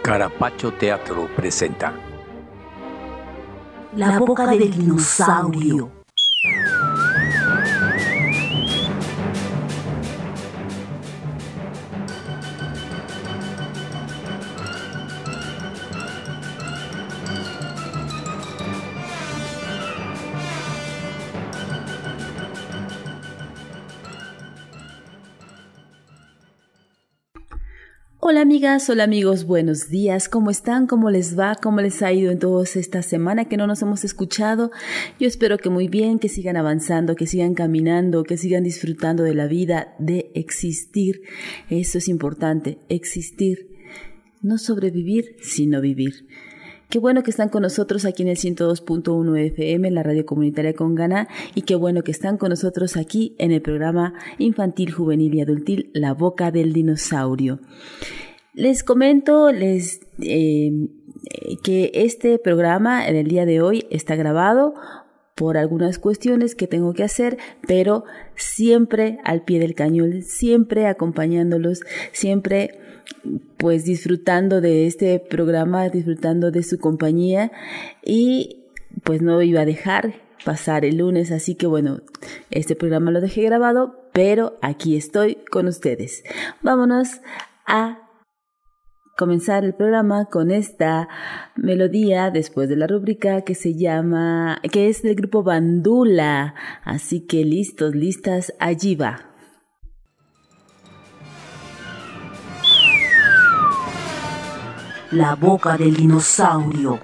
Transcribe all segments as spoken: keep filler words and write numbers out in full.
Carapacho Teatro presenta La boca del dinosaurio. Hola amigas, hola amigos, buenos días, ¿cómo están? ¿Cómo les va? ¿Cómo les ha ido en toda esta semana que no nos hemos escuchado? Yo espero que muy bien, que sigan avanzando, que sigan caminando, que sigan disfrutando de la vida, de existir. Eso es importante, existir, no sobrevivir, sino vivir. Qué bueno que están con nosotros aquí en el ciento dos punto uno F M, la radio comunitaria Conganá, y qué bueno que están con nosotros aquí en el programa infantil, juvenil y adultil La Boca del Dinosaurio. Les comento les, eh, que este programa en el día de hoy está grabado por algunas cuestiones que tengo que hacer, pero siempre al pie del cañón, siempre acompañándolos, siempre pues disfrutando de este programa, disfrutando de su compañía, y pues no iba a dejar pasar el lunes, así que bueno, este programa lo dejé grabado, pero aquí estoy con ustedes. Vámonos a comenzar el programa con esta melodía después de la rúbrica que se llama, que es del grupo Bandula, así que listos, listas, allí va. La boca del dinosaurio.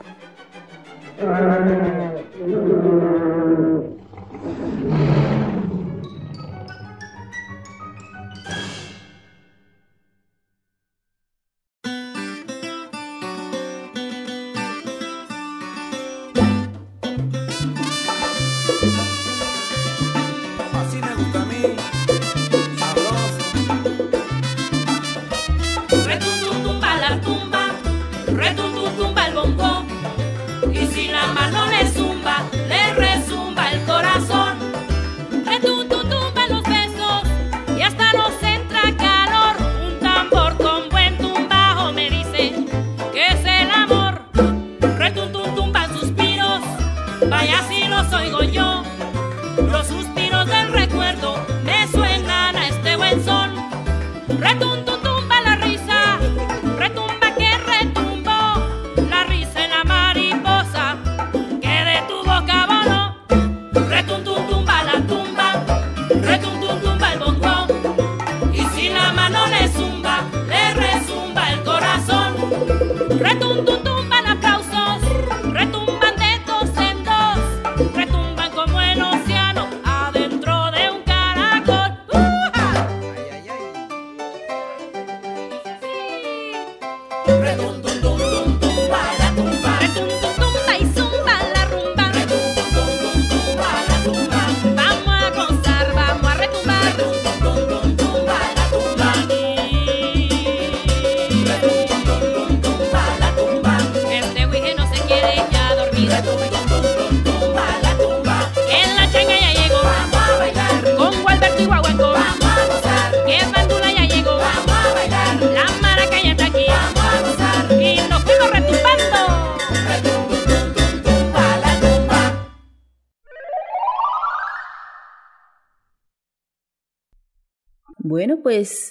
Así me gusta a mí, sabroso. Retumba la tumba, retumba el bongo, y si la mano le zumba, le rezumba el corazón. Retumba los besos y hasta nos entra calor. Un tambor con buen tumbajo me dice que es el amor. Retumban suspiros, vaya si los oigo yo. Los suspiros del recuerdo me suenan a este buen son. Retumba la risa, retumba que retumbó, la risa en la mariposa que de tu boca voló. Retumba la tumba, retumba el bongo, y si la mano le zumba, le rezumba el corazón. Retumban aplausos, retumban de dos en dos, retumban como el océano adentro de un caracol. ¡Uh-ja! Ay, ay, ay. Retumba la tumba, retumba y zumba la rumba. Retumba la tumba, vamos a gozar, vamos a retumbar. Retumba la tumba, retumba la tumba. Este güey no se quiere ya dormir. Retumba la tumba, en la changa ya llegó. Vamos a bailar con Gualberto y Guaguancó. Vamos a gozar, que Bandula ya llegó. Vamos a bailar, la maraca ya está aquí. Vamos a gozar y nos fuimos retumbando. Retumba la tumba. Bueno, pues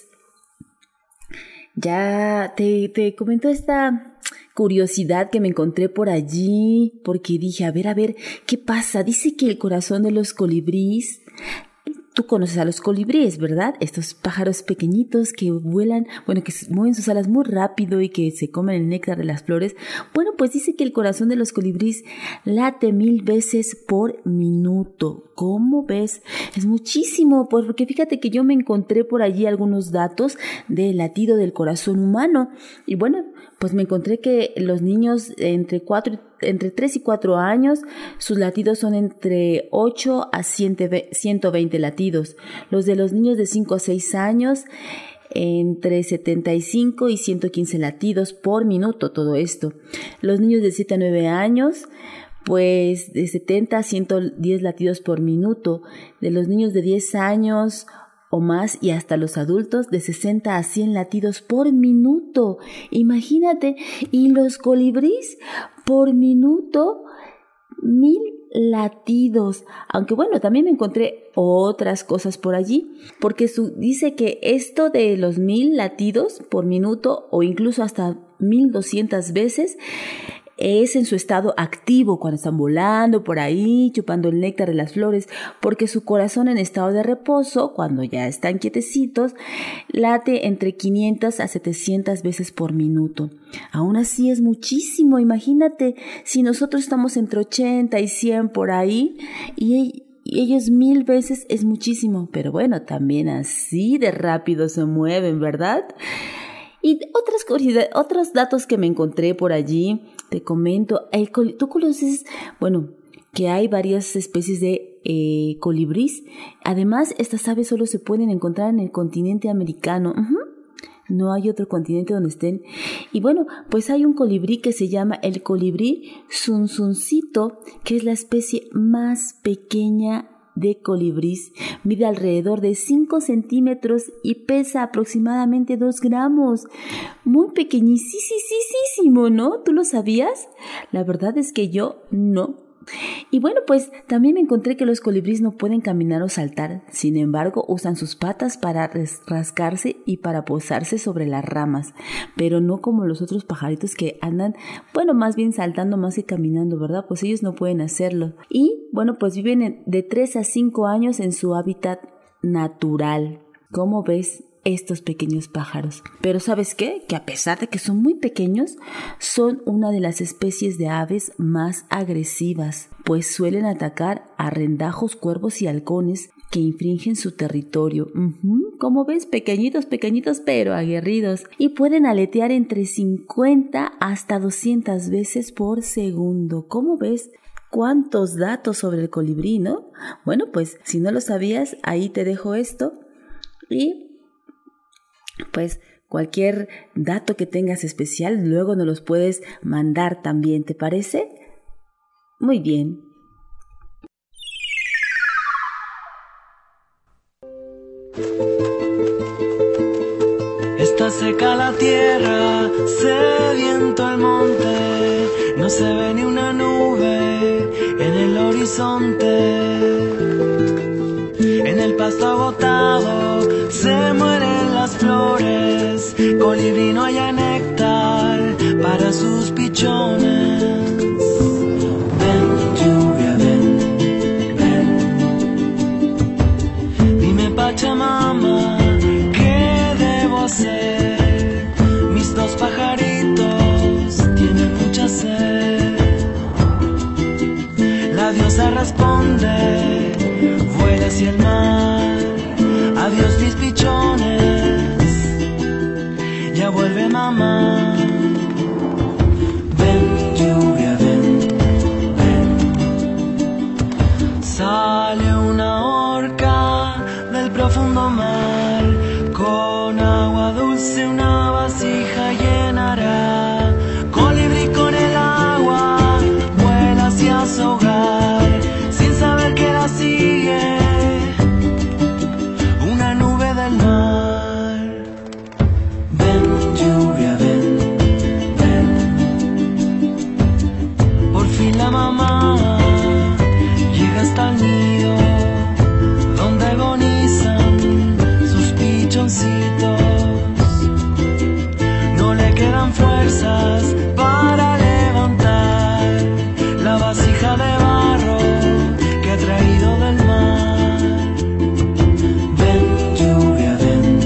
ya te, te comento esta curiosidad que me encontré por allí, porque dije, a ver, a ver, ¿qué pasa? Dice que el corazón de los colibríes, tú conoces a los colibríes, ¿verdad? Estos pájaros pequeñitos que vuelan, bueno, que mueven sus alas muy rápido y que se comen el néctar de las flores. Bueno, pues dice que el corazón de los colibríes late mil veces por minuto. ¿Cómo ves? Es muchísimo, porque fíjate que yo me encontré por allí algunos datos del latido del corazón humano. Y bueno, pues me encontré que los niños entre cuatro, entre tres y cuatro años, sus latidos son entre ocho a ciento veinte latidos. Los de los niños de cinco a seis años, entre setenta y cinco y ciento quince latidos por minuto, todo esto. Los niños de siete a nueve años, pues de setenta a ciento diez latidos por minuto. De los niños de diez años, o más, y hasta los adultos de sesenta a cien latidos por minuto. Imagínate, y los colibríes por minuto, mil latidos. Aunque bueno, también me encontré otras cosas por allí, porque su, dice que esto de los mil latidos por minuto o incluso hasta mil doscientas veces es en su estado activo, cuando están volando por ahí, chupando el néctar de las flores, porque su corazón en estado de reposo, cuando ya están quietecitos, late entre quinientas a setecientas veces por minuto. Aún así es muchísimo. Imagínate, si nosotros estamos entre ochenta y cien por ahí, y Y ellos mil veces es muchísimo. Pero bueno, también así de rápido se mueven, ¿verdad? Y otras curiosidades, otros datos que me encontré por allí, te comento. El col- ¿Tú conoces, bueno, que hay varias especies de eh, colibrís? Además, estas aves solo se pueden encontrar en el continente americano. Uh-huh. No hay otro continente donde estén. Y bueno, pues hay un colibrí que se llama el colibrí zunzuncito, que es la especie más pequeña de colibrís. Mide alrededor de cinco centímetros y pesa aproximadamente dos gramos. Muy pequeñísimo, ¿no? ¿Tú lo sabías? La verdad es que yo no. Y bueno, pues también me encontré que los colibríes no pueden caminar o saltar. Sin embargo, usan sus patas para rascarse y para posarse sobre las ramas, pero no como los otros pajaritos que andan, bueno, más bien saltando más que caminando, ¿verdad? Pues ellos no pueden hacerlo. Y bueno, pues viven de tres a cinco años en su hábitat natural. ¿Cómo ves estos pequeños pájaros? Pero ¿sabes qué? Que a pesar de que son muy pequeños, son una de las especies de aves más agresivas, pues suelen atacar a rendajos, cuervos y halcones que infringen su territorio. Uh-huh. ¿Cómo ves? Pequeñitos, pequeñitos, pero aguerridos. Y pueden aletear entre cincuenta hasta doscientas veces por segundo. ¿Cómo ves? ¿Cuántos datos sobre el colibrí, no? Bueno, pues si no lo sabías, ahí te dejo esto. Y pues cualquier dato que tengas especial, luego nos los puedes mandar también, ¿te parece? Muy bien. Está seca la tierra, sediento el monte, no se ve ni una nube en el horizonte. En el pasto agotado se mueren las flores, colibrí no haya néctar para sus pichones. Ven, lluvia, ven, ven. Dime, Pachamama, ¿qué debo hacer? Mis dos pajaritos tienen mucha sed. La diosa responde, vuela hacia el mar, adiós mis pichones, ya vuelve mamá. Ven, lluvia, ven, ven. Sale una orca del profundo mar, con agua dulce una vasija llenará. Colibrí con el agua, vuela hacia su hogar, sin saber que la sigue una nube del mar. Ven, lluvia, ven, ven. Por fin la mamá llega hasta el nido, donde agonizan sus pichoncitos. No le quedan fuerzas para levantar la vasija de barro que ha traído del mar. Ven, lluvia, ven,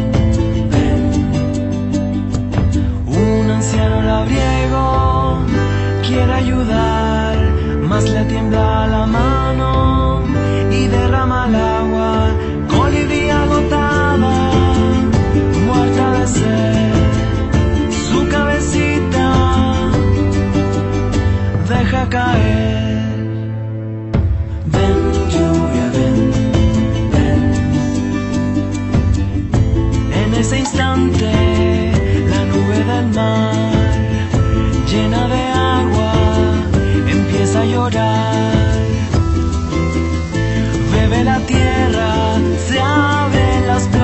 ven. Un anciano labriego quiere ayudar, mas le tiembla la mano y derrama el agua. Colibrí agotada, muerta de sed, su cabecita deja caer. Ven, lluvia, ven, ven. En ese instante, la nube del mar, llena de agua, empieza a llorar. Bebe la tierra, se abren las puertas.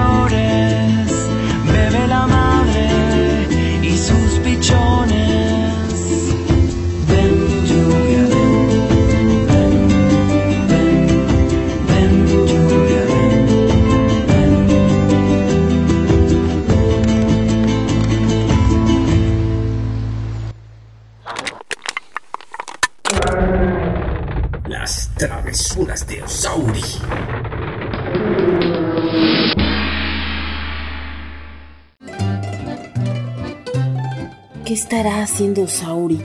Forasterosauri. ¿Qué estará haciendo Sauri?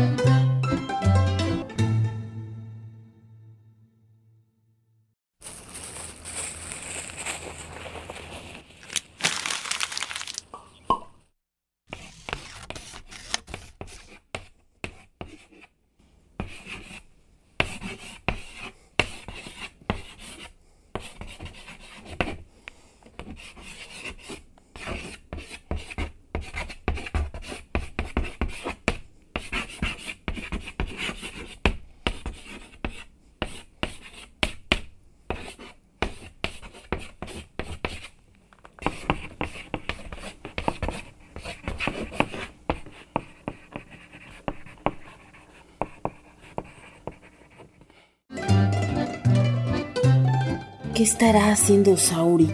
¿Qué estará haciendo Sauri?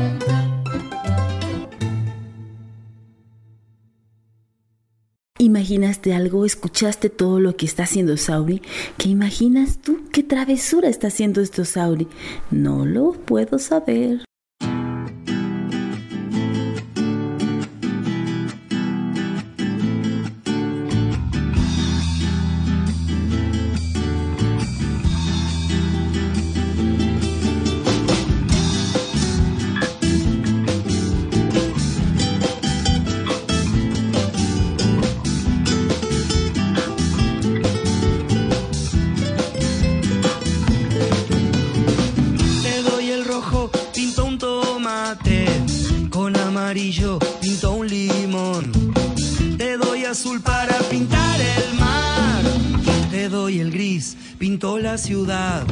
¿Imaginaste algo? ¿Escuchaste todo lo que está haciendo Sauri? ¿Qué imaginas tú? ¿Qué travesura está haciendo esto Sauri? No lo puedo saber. Amarillo pinto un limón, te doy azul para pintar el mar, te doy el gris, pinto la ciudad.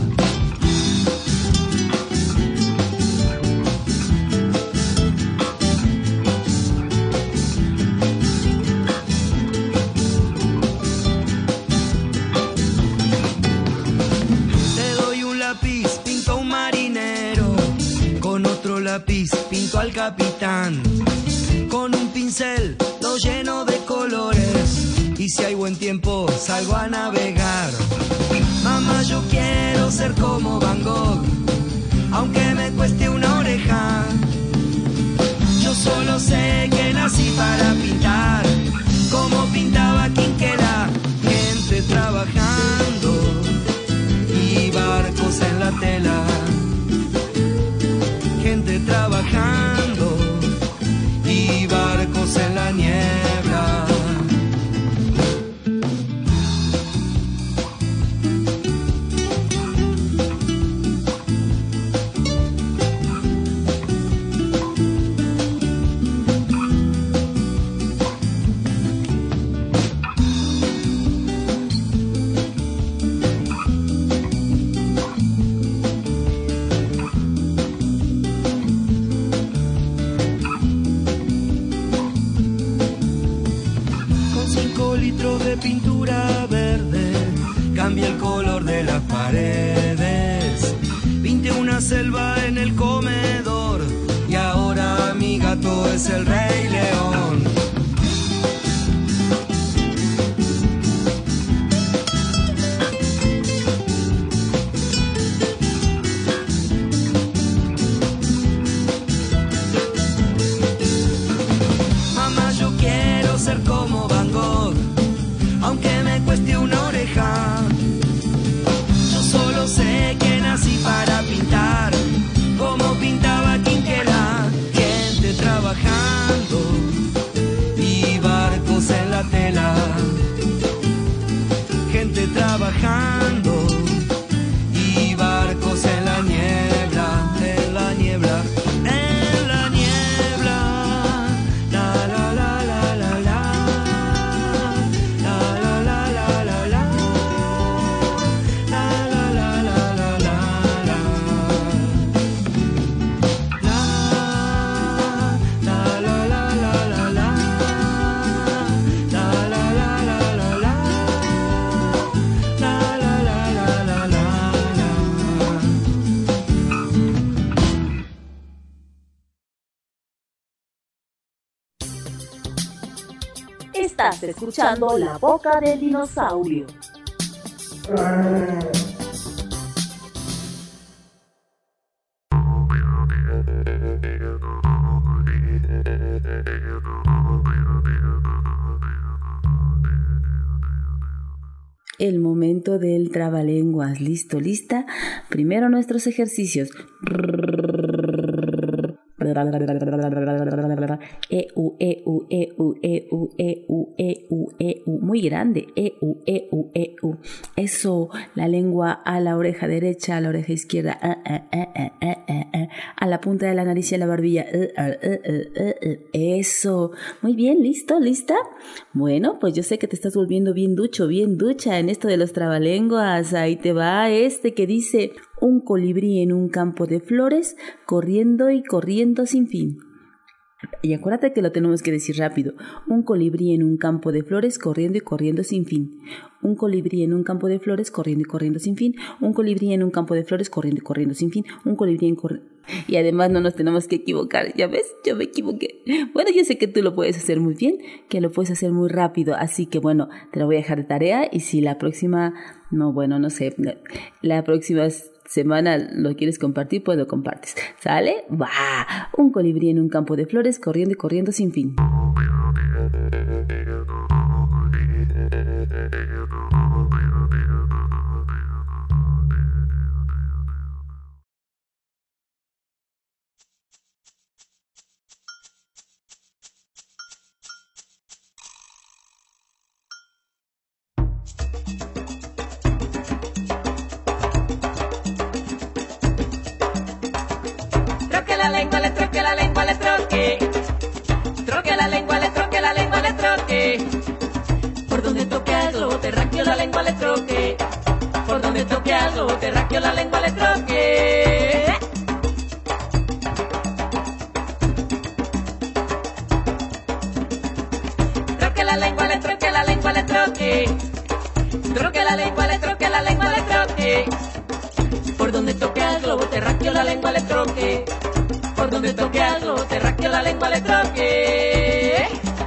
Te doy un lápiz, pinto un marinero, con otro lápiz pinto al capitán, con un pincel lo lleno de colores y si hay buen tiempo salgo a navegar. Mamá, yo quiero ser como Van Gogh, aunque me cueste una oreja. Yo solo sé que nací para pintar, como pintaba Quinquela, gente trabajando y barcos en la tela. Gente trabajando y barcos en la niebla. De pintura verde, cambia el color de las paredes. Pinté una selva en el comedor y ahora mi gato es el Rey León. Mamá, yo quiero ser como Van Gogh, aunque me cueste una oreja. Yo solo sé que nací para pintar, como pintaba Quinquela, gente trabajando y barcos en la tela. Gente trabajando y barcos en la niebla, en la niebla. Estás escuchando La Boca del Dinosaurio. el momento del trabalenguas. ¿Listo? ¿Lista? Primero nuestros ejercicios. E, u, e, u, e, u, e, u, e, u, e, u, e, u. Muy grande. E, u, e, u, e, u. Eso. La lengua a la oreja derecha, a la oreja izquierda. A, a, a, a, a, a. A la punta de la nariz y a la barbilla. Eso. Muy bien. ¿Listo? ¿Lista? Bueno, pues yo sé que te estás volviendo bien ducho, bien ducha en esto de los trabalenguas. Ahí te va este que dice: un colibrí en un campo de flores, corriendo y corriendo sin fin. Y acuérdate que lo tenemos que decir rápido. Un colibrí en un campo de flores, corriendo y corriendo sin fin. Un colibrí en un campo de flores, corriendo y corriendo sin fin. Un colibrí en un campo de flores, corriendo y corriendo sin fin. Un colibrí en corriendo... Y además no nos tenemos que equivocar. ¿Ya ves? Yo me equivoqué. Bueno, yo sé que tú lo puedes hacer muy bien, que lo puedes hacer muy rápido. Así que bueno, te lo voy a dejar de tarea. Y si la próxima... No, bueno, no sé. La próxima... semana lo quieres compartir, pues lo compartes. ¿Sale? ¡Va! Un colibrí en un campo de flores, corriendo y corriendo sin fin. La lengua le troque, la lengua le troque, troque la lengua le troque, la lengua le troque, por donde toque al globo terráqueo la lengua le troque, por donde toque al globo terráqueo la lengua le troque. Troque la lengua le troque, la lengua le troque, troque la lengua le troque, la lengua le troque, por donde toque al globo terráqueo la lengua le troque. Por donde toque algo terráqueo la lengua le troque.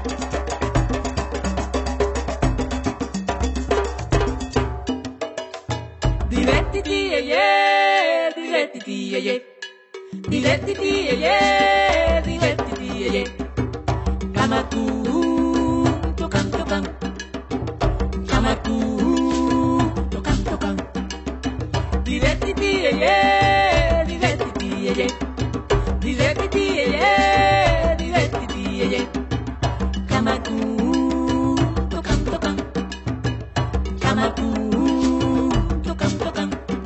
Dile titi ye, dile titi ye, dile titi ye, dile titi ye. Kamaku, tocan tocan, kamaku, tocan tocan. Dile titi ye, dile titi ye. Dile titi ye, dile titi ye, kamaku, tocan tocan, kamaku, tocan tocan.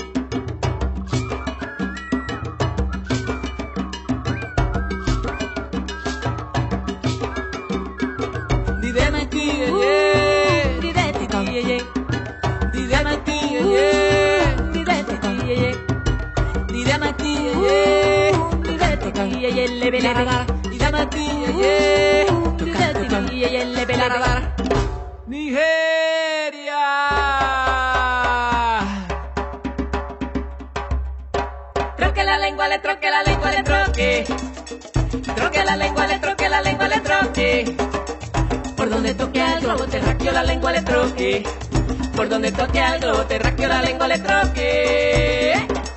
Dile maki ye, dile titi ye, dile maki ye, dile titi ye, dile maki ye. Nigeria. Troque la lengua, le troque la lengua, le troque. Troque la lengua, le troque la lengua, le troque. Por donde toque al globo terráqueo la lengua le troque. Por donde toque al globo terráqueo la lengua le troque.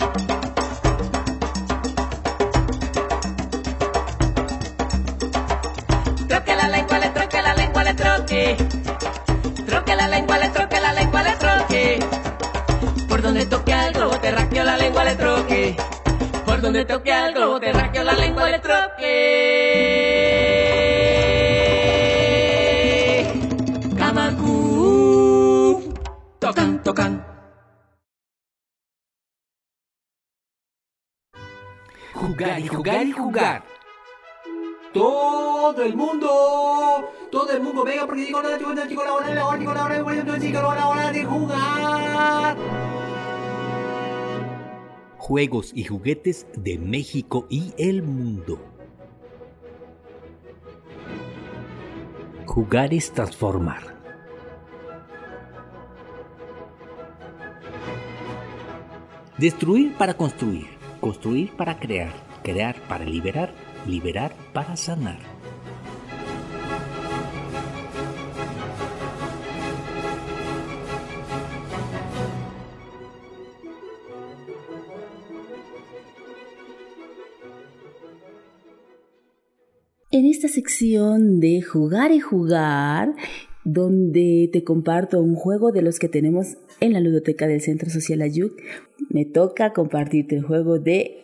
Troque la lengua, le troque la lengua, le troque. Troque la lengua, le troque la lengua, le troque. Por donde toque al globo terráqueo la lengua le troque. Por donde toque al globo terráqueo la lengua le troque. Kamaku, tocan, tocan. Jugar y jugar y jugar. Todo el mundo, todo el mundo, venga, porque digo, no, chico, no, chico, la hora, la hora, chico, la hora, no, chico, la hora de jugar. Juegos y juguetes de México y el mundo. Jugar es transformar. Destruir para construir, construir para crear, crear para liberar, liberar para sanar. En esta sección de jugar y jugar, donde te comparto un juego de los que tenemos en la ludoteca del Centro Social Ayuc. Me toca compartirte el juego de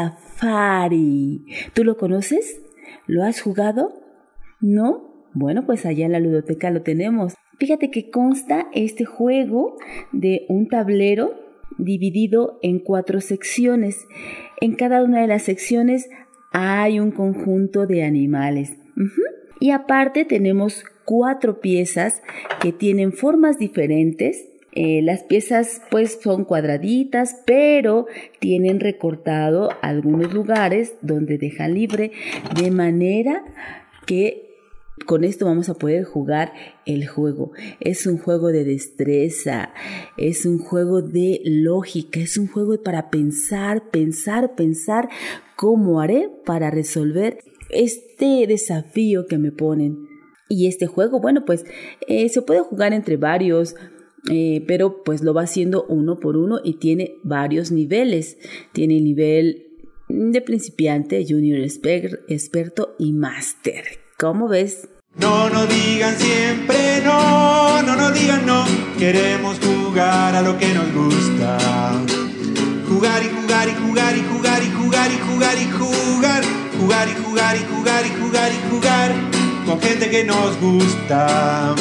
Safari. ¿Tú lo conoces? ¿Lo has jugado? ¿No? Bueno, pues allá en la ludoteca lo tenemos. Fíjate que consta este juego de un tablero dividido en cuatro secciones. En cada una de las secciones hay un conjunto de animales. Uh-huh. Y aparte tenemos cuatro piezas que tienen formas diferentes. Eh, las piezas pues son cuadraditas, pero tienen recortado algunos lugares donde dejan libre, de manera que con esto vamos a poder jugar el juego. Es un juego de destreza, es un juego de lógica, es un juego para pensar, pensar, pensar cómo haré para resolver este desafío que me ponen. Y este juego, bueno, pues eh, se puede jugar entre varios, eh, pero pues lo va haciendo uno por uno y tiene varios niveles. Tiene el nivel de principiante, junior, exper- experto y máster. ¿Cómo ves? No nos digan siempre no, no nos digan no. Queremos jugar a lo que nos gusta. Jugar y jugar y jugar y jugar y jugar y jugar y jugar. Jugar y jugar y jugar y jugar y jugar con gente que nos gusta.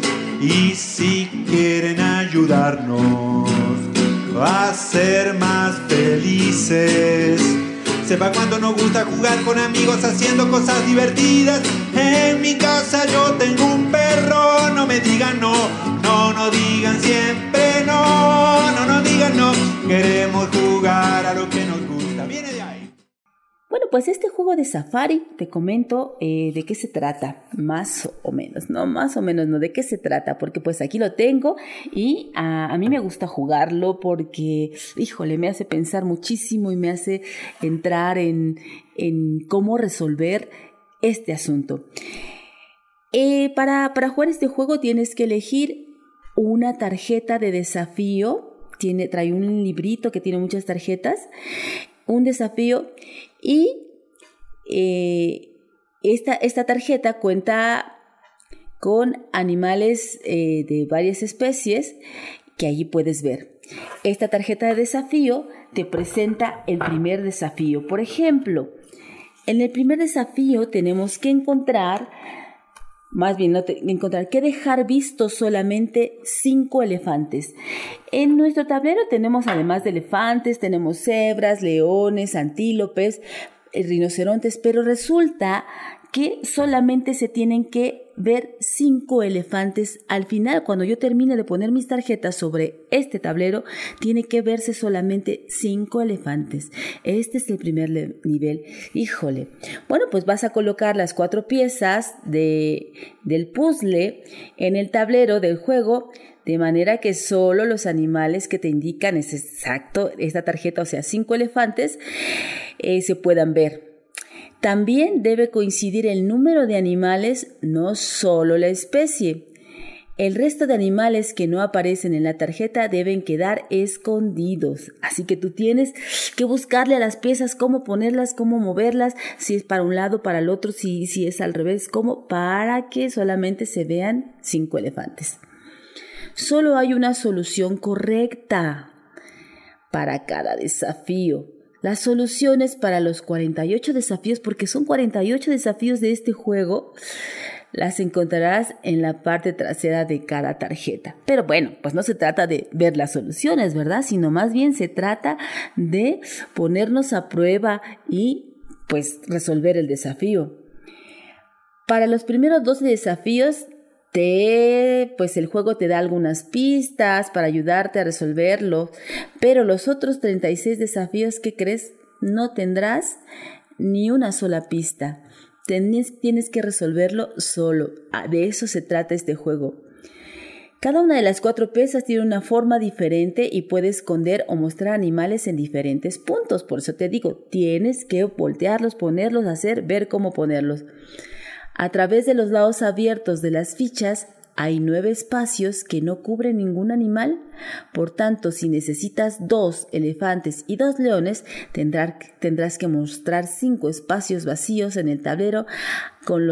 Y si quieren ayudarnos a ser más felices, sepa cuánto nos gusta jugar con amigos haciendo cosas divertidas. En mi casa yo tengo un perro, no me digan no, no nos digan siempre no, no nos digan no. Queremos jugar a lo que nos gusta. Viene de ahí. Bueno, pues este juego de Safari, te comento eh, de qué se trata, más o menos, no, más o menos, no, de qué se trata, porque pues aquí lo tengo y a, a mí me gusta jugarlo porque, híjole, me hace pensar muchísimo y me hace entrar en, en cómo resolver este asunto. Eh, para, para jugar este juego tienes que elegir una tarjeta de desafío, tiene, trae un librito que tiene muchas tarjetas, un desafío. Y eh, esta, esta tarjeta cuenta con animales eh, de varias especies que allí puedes ver. Esta tarjeta de desafío te presenta el primer desafío. Por ejemplo, en el primer desafío tenemos que encontrar, más bien no te, encontrar que dejar vistos solamente cinco elefantes. En nuestro tablero tenemos, además de elefantes, tenemos cebras, leones, antílopes, rinocerontes, pero resulta que solamente se tienen que ver cinco elefantes. Al final, cuando yo termine de poner mis tarjetas sobre este tablero, tiene que verse solamente cinco elefantes. Este es el primer le- nivel. Híjole. Bueno, pues vas a colocar las cuatro piezas de, del puzzle en el tablero del juego, de manera que solo los animales que te indican es exacto esta tarjeta, o sea, cinco elefantes, eh, se puedan ver. También debe coincidir el número de animales, no solo la especie. El resto de animales que no aparecen en la tarjeta deben quedar escondidos. Así que tú tienes que buscarle a las piezas cómo ponerlas, cómo moverlas, si es para un lado, para el otro, si, si es al revés, cómo, para que solamente se vean cinco elefantes. Solo hay una solución correcta para cada desafío. Las soluciones para los cuarenta y ocho desafíos, porque son cuarenta y ocho desafíos de este juego, las encontrarás en la parte trasera de cada tarjeta. Pero bueno, pues no se trata de ver las soluciones, ¿verdad? Sino más bien se trata de ponernos a prueba y pues resolver el desafío. Para los primeros doce desafíos, Te, pues el juego te da algunas pistas para ayudarte a resolverlo, pero los otros treinta y seis desafíos, ¿qué crees? No tendrás ni una sola pista. Tienes, tienes que resolverlo solo. De eso se trata este juego. Cada una de las cuatro piezas tiene una forma diferente y puede esconder o mostrar animales en diferentes puntos. Por eso te digo, tienes que voltearlos, ponerlos, hacer, ver cómo ponerlos. A través de los lados abiertos de las fichas hay nueve espacios que no cubren ningún animal. Por tanto, si necesitas dos elefantes y dos leones, tendrás, tendrás que mostrar cinco espacios vacíos en el tablero con los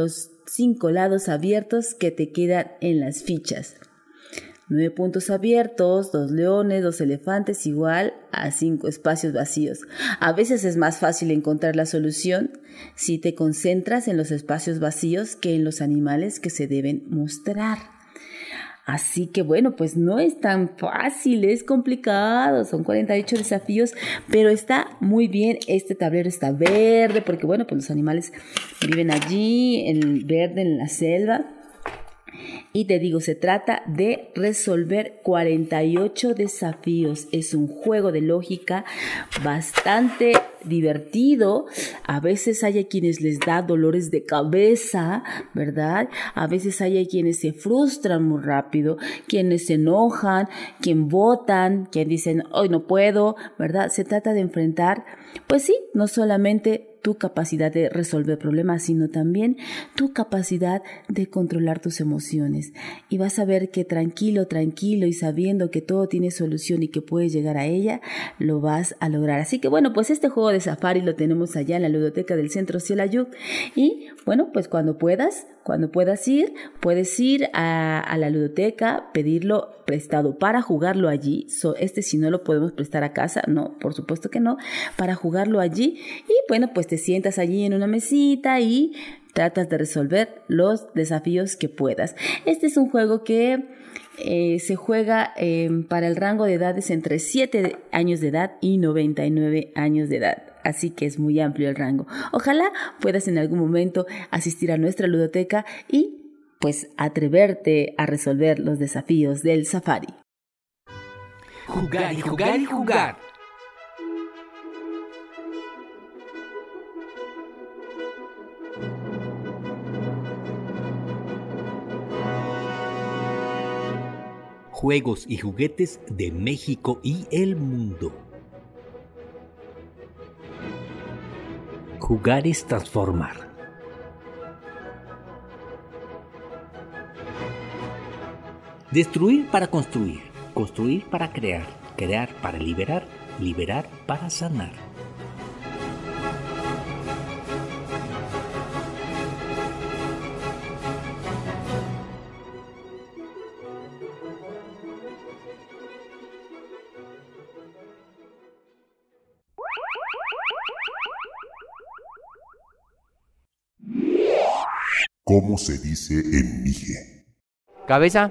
cinco lados abiertos que te quedan en las fichas. Nueve puntos abiertos, dos leones, dos elefantes, igual a cinco espacios vacíos. A veces es más fácil encontrar la solución si te concentras en los espacios vacíos que en los animales que se deben mostrar. Así que bueno, pues no es tan fácil, es complicado, son cuarenta y ocho desafíos, pero está muy bien. Este tablero está verde porque bueno, pues los animales viven allí, en verde, en la selva. Y te digo, se trata de resolver cuarenta y ocho desafíos. Es un juego de lógica bastante divertido. A veces hay a quienes les da dolores de cabeza, ¿verdad? A veces hay a quienes se frustran muy rápido, quienes se enojan, quien votan, quien dicen, hoy no puedo, ¿verdad? Se trata de enfrentar, pues sí, no solamente tu capacidad de resolver problemas, sino también tu capacidad de controlar tus emociones. Y vas a ver que tranquilo, tranquilo y sabiendo que todo tiene solución y que puedes llegar a ella, lo vas a lograr. Así que bueno, pues este juego de safari lo tenemos allá en la ludoteca del Centro Cielayu. Y bueno, pues cuando puedas, cuando puedas ir, puedes ir a, a la ludoteca, pedirlo prestado para jugarlo allí. So, este si no lo podemos prestar a casa, no, por supuesto que no, para jugarlo allí. Y bueno, pues te sientas allí en una mesita y tratas de resolver los desafíos que puedas. Este es un juego que eh, se juega eh, para el rango de edades entre siete años de edad y noventa y nueve años de edad. Así que es muy amplio el rango. Ojalá puedas en algún momento asistir a nuestra ludoteca y pues atreverte a resolver los desafíos del safari. Jugar y jugar y jugar. Juegos y juguetes de México y el mundo. Jugar es transformar. Destruir para construir, construir para crear, crear para liberar, liberar para sanar. ¿Cómo se dice en Mije? Cabeza.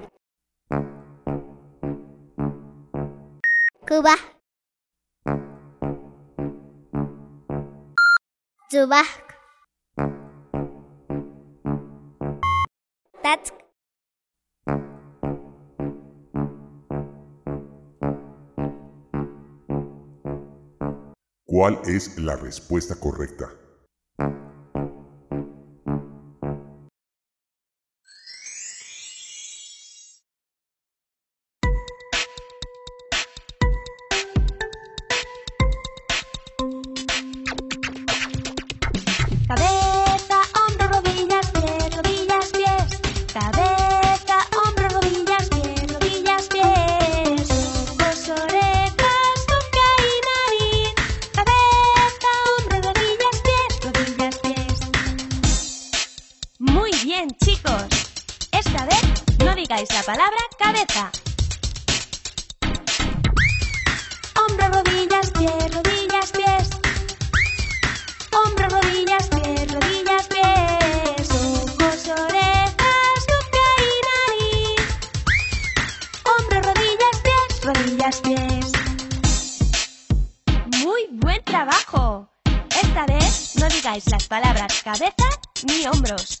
Cuba. Zubak. Tatsk. ¿Cuál es la respuesta correcta? Cabeza, hombro, rodillas, pies, rodillas, pies. Cabeza, hombro, rodillas, pies, rodillas, pies. Ojos, orejas, boca y nariz. Cabeza, hombro, rodillas, pies, rodillas, pies. Muy bien, chicos. Esta vez no digáis la palabra cabeza. Hombro, rodillas, pies, rodillas, pies. Hombro, rodillas, pies, rodillas, pies. Ojos, orejas, boca y nariz. Hombro, rodillas, pies, rodillas, pies. Muy buen trabajo. Esta vez no digáis las palabras cabeza ni hombros.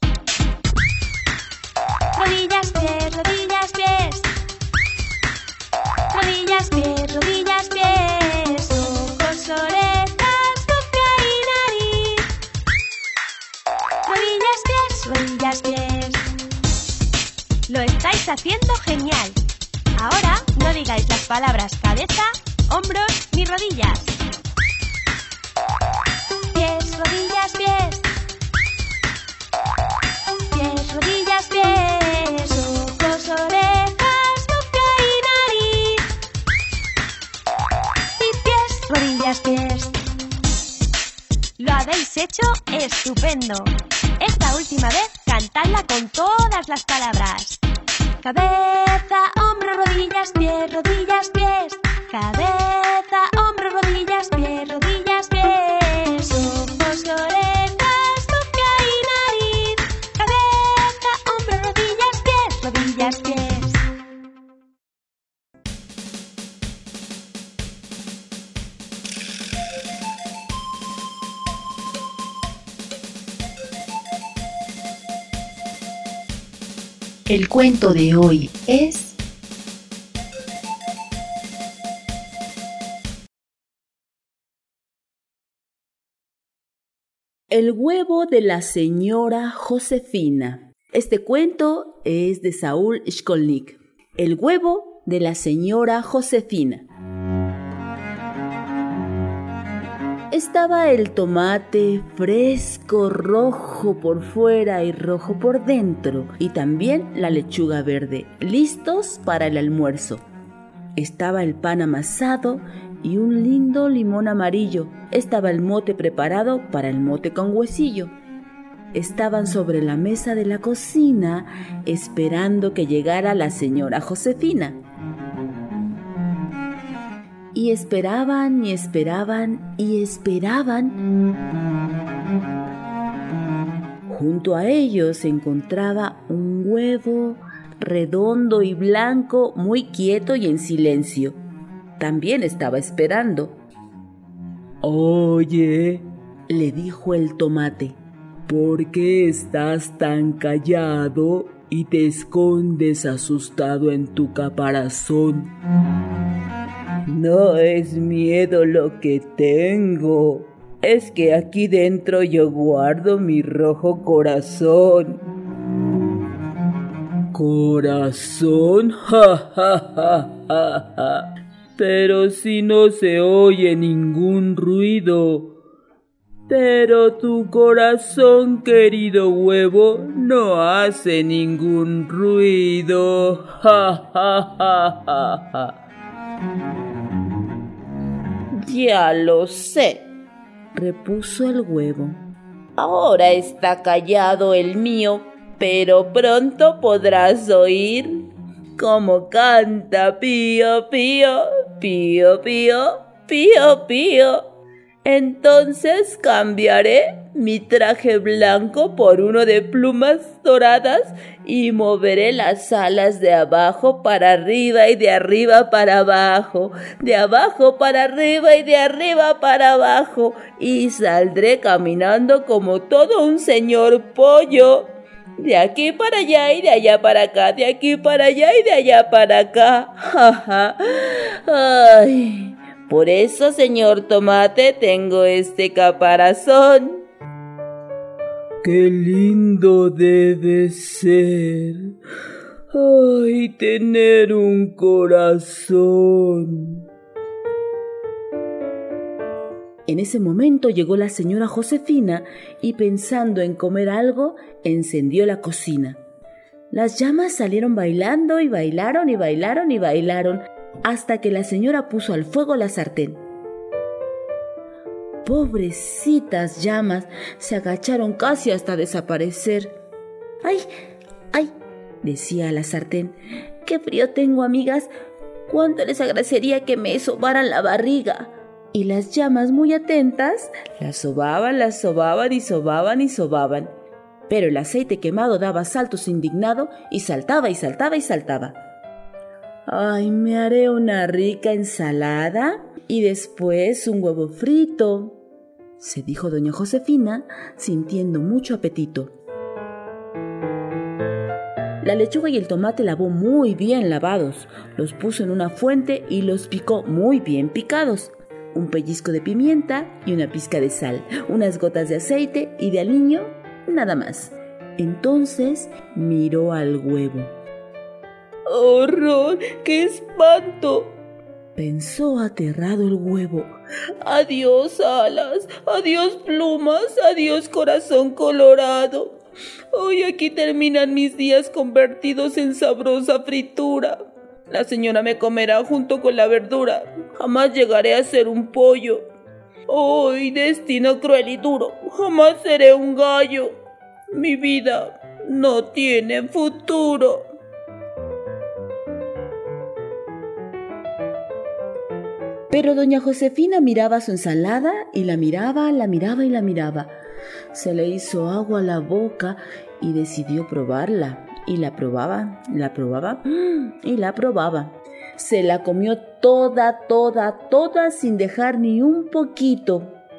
Rodillas, pies, rodillas, pies. Rodillas, pies, rodillas, pies. Ojos, orejas, boca y nariz. Rodillas, pies, rodillas, pies. Lo estáis haciendo genial. Ahora no digáis las palabras cabeza, hombros ni rodillas. Pies, rodillas, pies. Pies, rodillas, pies. Ojos, orejas, boca y nariz. Y pies, rodillas, pies. Lo habéis hecho estupendo. Esta última vez cantadla con todas las palabras. Cabeza, hombro, rodillas, pies, rodillas, pies. Cabeza, hombro, rodillas, pies, rodillas, pies. Ojos, orejas, boca y nariz. Cabeza, hombro, rodillas, pies, rodillas, pies. El cuento de hoy es El huevo de la señora Josefina. Este cuento es de Saúl Shkolnik. El huevo de la señora Josefina. Estaba el tomate fresco, rojo por fuera y rojo por dentro, y también la lechuga verde, listos para el almuerzo. Estaba el pan amasado y un lindo limón amarillo. Estaba el mote preparado para el mote con huesillo. Estaban sobre la mesa de la cocina esperando que llegara la señora Josefina. Y esperaban y esperaban y esperaban. Junto a ellos se encontraba un huevo redondo y blanco, muy quieto y en silencio. También estaba esperando. Oye, le dijo el tomate, ¿por qué estás tan callado y te escondes asustado en tu caparazón? No es miedo lo que tengo, es que aquí dentro yo guardo mi rojo corazón. ¿Corazón? Ja, ja, ja, ja, ja. Pero si no se oye ningún ruido. Pero tu corazón, querido huevo, no hace ningún ruido. Ja, ja, ja, ja, ja. Ya lo sé, repuso el huevo. Ahora está callado el mío, pero pronto podrás oír cómo canta pío, pío, pío, pío, pío, pío. Entonces cambiaré mi traje blanco por uno de plumas doradas y moveré las alas de abajo para arriba y de arriba para abajo, de abajo para arriba y de arriba para abajo, y saldré caminando como todo un señor pollo, de aquí para allá y de allá para acá, de aquí para allá y de allá para acá. Ja, ja. Ay... Por eso, señor tomate, tengo este caparazón. ¡Qué lindo debe ser! ¡Ay, tener un corazón! En ese momento llegó la señora Josefina y, pensando en comer algo, encendió la cocina. Las llamas salieron bailando y bailaron y bailaron y bailaron, hasta que la señora puso al fuego la sartén. Pobrecitas llamas, se agacharon casi hasta desaparecer. ¡Ay, ay!, decía la sartén. ¡Qué frío tengo, amigas! ¿Cuánto les agradecería que me sobaran la barriga? Y las llamas, muy atentas, la sobaban, la sobaban y sobaban y sobaban. Pero el aceite quemado daba saltos indignado y saltaba y saltaba y saltaba. Ay, me haré una rica ensalada y después un huevo frito, se dijo doña Josefina, sintiendo mucho apetito. La lechuga y el tomate lavó muy bien lavados, los puso en una fuente y los picó muy bien picados. Un pellizco de pimienta y una pizca de sal, unas gotas de aceite y de aliño, nada más. Entonces miró al huevo. ¡Horror! ¡Qué espanto!, pensó aterrado el huevo. Adiós alas, adiós plumas, adiós corazón colorado. Hoy aquí terminan mis días convertidos en sabrosa fritura. La señora me comerá junto con la verdura. Jamás llegaré a ser un pollo. ¡Ay, destino cruel y duro! Jamás seré un gallo. Mi vida, no tiene futuro. Pero doña Josefina miraba su ensalada y la miraba, la miraba y la miraba. Se le hizo agua a la boca y decidió probarla. Y la probaba, la probaba y la probaba. Se la comió toda, toda, toda sin dejar ni un poquito.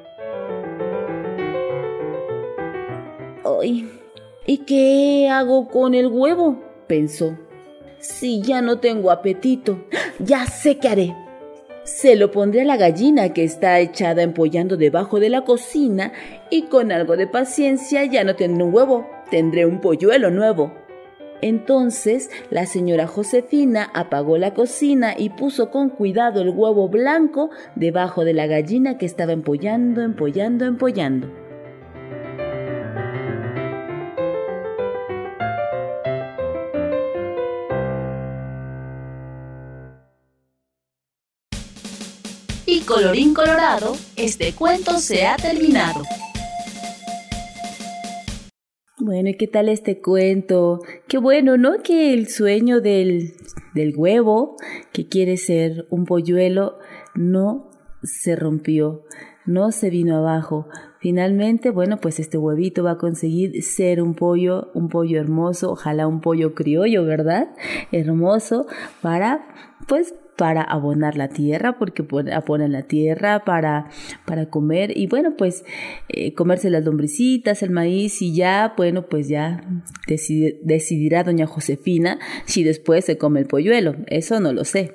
¡Ay! ¿Y qué hago con el huevo?, pensó. Si ya no tengo apetito, ya sé qué haré. Se lo pondré a la gallina que está echada empollando debajo de la cocina y con algo de paciencia ya no tendré un huevo, tendré un polluelo nuevo. Entonces la señora Josefina apagó la cocina y puso con cuidado el huevo blanco debajo de la gallina que estaba empollando, empollando, empollando. Y colorín colorado, este cuento se ha terminado. Bueno, ¿y qué tal este cuento? Qué bueno, ¿no? Que el sueño del, del huevo, que quiere ser un polluelo, no se rompió, no se vino abajo. Finalmente, bueno, pues este huevito va a conseguir ser un pollo, un pollo hermoso, ojalá un pollo criollo, ¿verdad? Hermoso para, pues, para abonar la tierra, porque abonan la tierra para, para comer y bueno, pues eh, comerse las lombricitas, el maíz y ya, bueno, pues ya decide, decidirá doña Josefina si después se come el polluelo, eso no lo sé.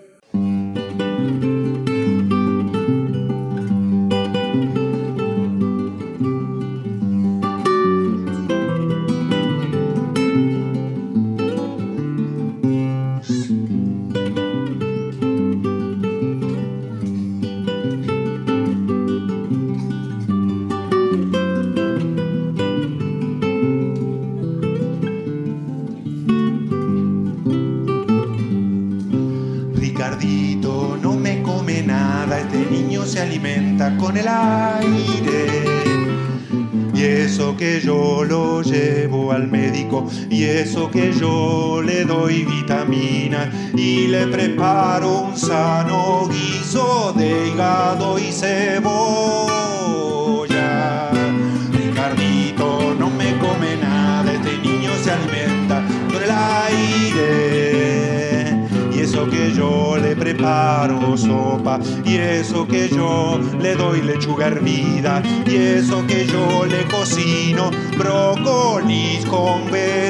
Ricardito no me come nada, este niño se alimenta con el aire. Y eso que yo lo llevo al médico, y eso que yo le doy vitaminas, y le preparo un sano guiso de hígado y cebolla. Ricardito no me come nada, este niño se alimenta con el aire. Y eso que yo le preparo sopa, y eso que yo le doy lechuga hervida, y eso que yo le cocino brócolis con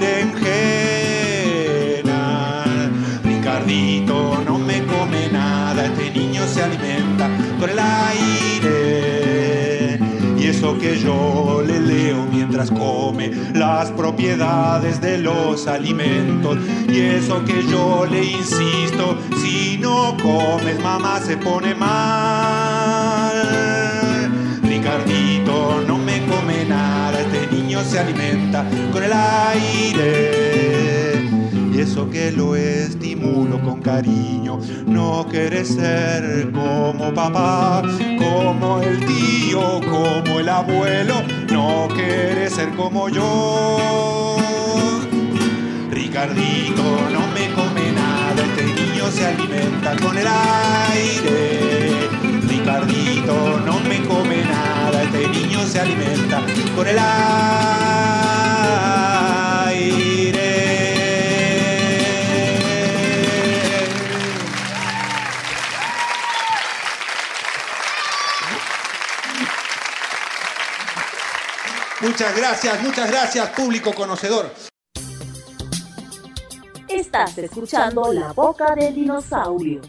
berenjena. Ricardito no me come nada, este niño se alimenta con el aire. Y eso que yo le leo mientras come las propiedades de los alimentos, y eso que yo le insisto, si no comes mamá se pone mal. Ricardito no me come nada, este niño se alimenta con el aire. Y eso que lo estimulo con cariño, no quiere ser como papá, como el tío, como el abuelo, no quiere ser como yo. Ricardito no me come nada, este niño se alimenta con el aire. Ricardito no me come nada, este niño se alimenta con el aire. Muchas gracias, muchas gracias, público conocedor. Estás escuchando La Boca del Dinosaurio.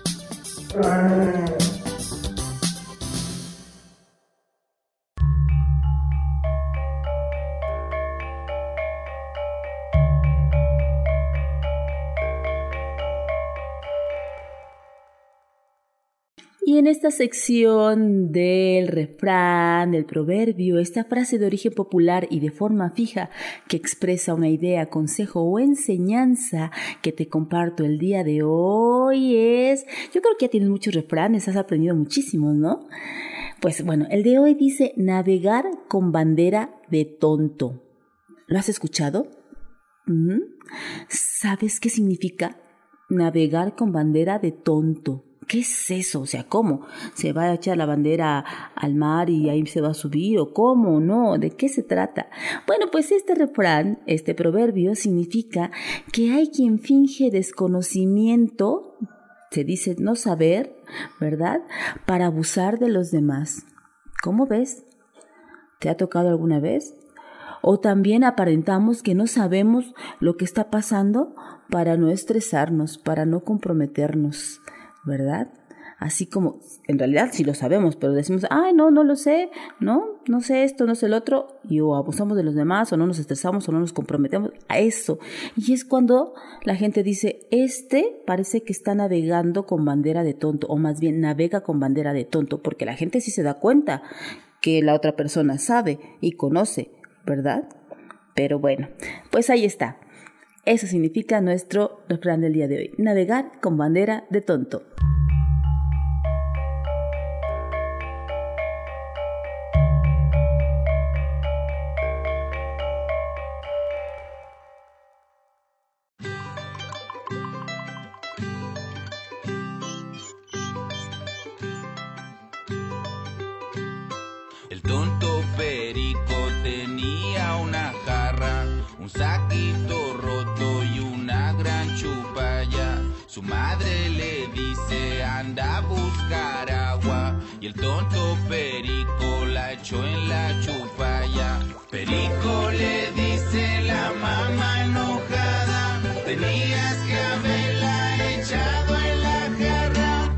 Y en esta sección del refrán, del proverbio, esta frase de origen popular y de forma fija que expresa una idea, consejo o enseñanza que te comparto el día de hoy es... Yo creo que ya tienes muchos refranes, has aprendido muchísimos, ¿no? Pues bueno, el de hoy dice navegar con bandera de tonto. ¿Lo has escuchado? ¿Mm? ¿Sabes qué significa navegar con bandera de tonto? ¿Qué es eso? O sea, ¿cómo? ¿Se va a echar la bandera al mar y ahí se va a subir? ¿O cómo? ¿No? ¿De qué se trata? Bueno, pues este refrán, este proverbio, significa que hay quien finge desconocimiento, se dice no saber, ¿verdad?, para abusar de los demás. ¿Cómo ves? ¿Te ha tocado alguna vez? O también aparentamos que no sabemos lo que está pasando para no estresarnos, para no comprometernos, ¿verdad? Así como, en realidad sí lo sabemos, pero decimos, ay, no, no lo sé, no, no sé esto, no sé el otro, y o abusamos de los demás, o no nos estresamos, o no nos comprometemos a eso. Y es cuando la gente dice, este parece que está navegando con bandera de tonto, o más bien navega con bandera de tonto, porque la gente sí se da cuenta que la otra persona sabe y conoce, ¿verdad? Pero bueno, pues ahí está. Eso significa nuestro refrán del día de hoy, navegar con bandera de tonto. El tonto perico tenía una jarra, un saquito roto y una gran chupalla. Su madre le dice anda a buscar agua y el tonto perico la echó en la chupalla. Perico le dice la mamá enojada, tenías que haberla echado en la jarra.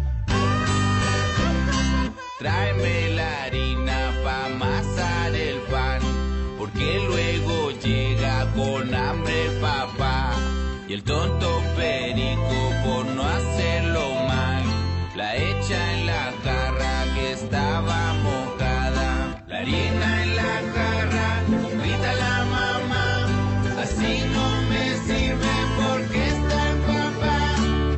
Tráeme la harina pa' amasar el pan, porque luego llega con hambre el papá. Y el tonto perico, por no hacerlo mal, la echa en la jarra que estaba mojada. La harina en la jarra, grita la mamá, así no me sirve porque está el papá.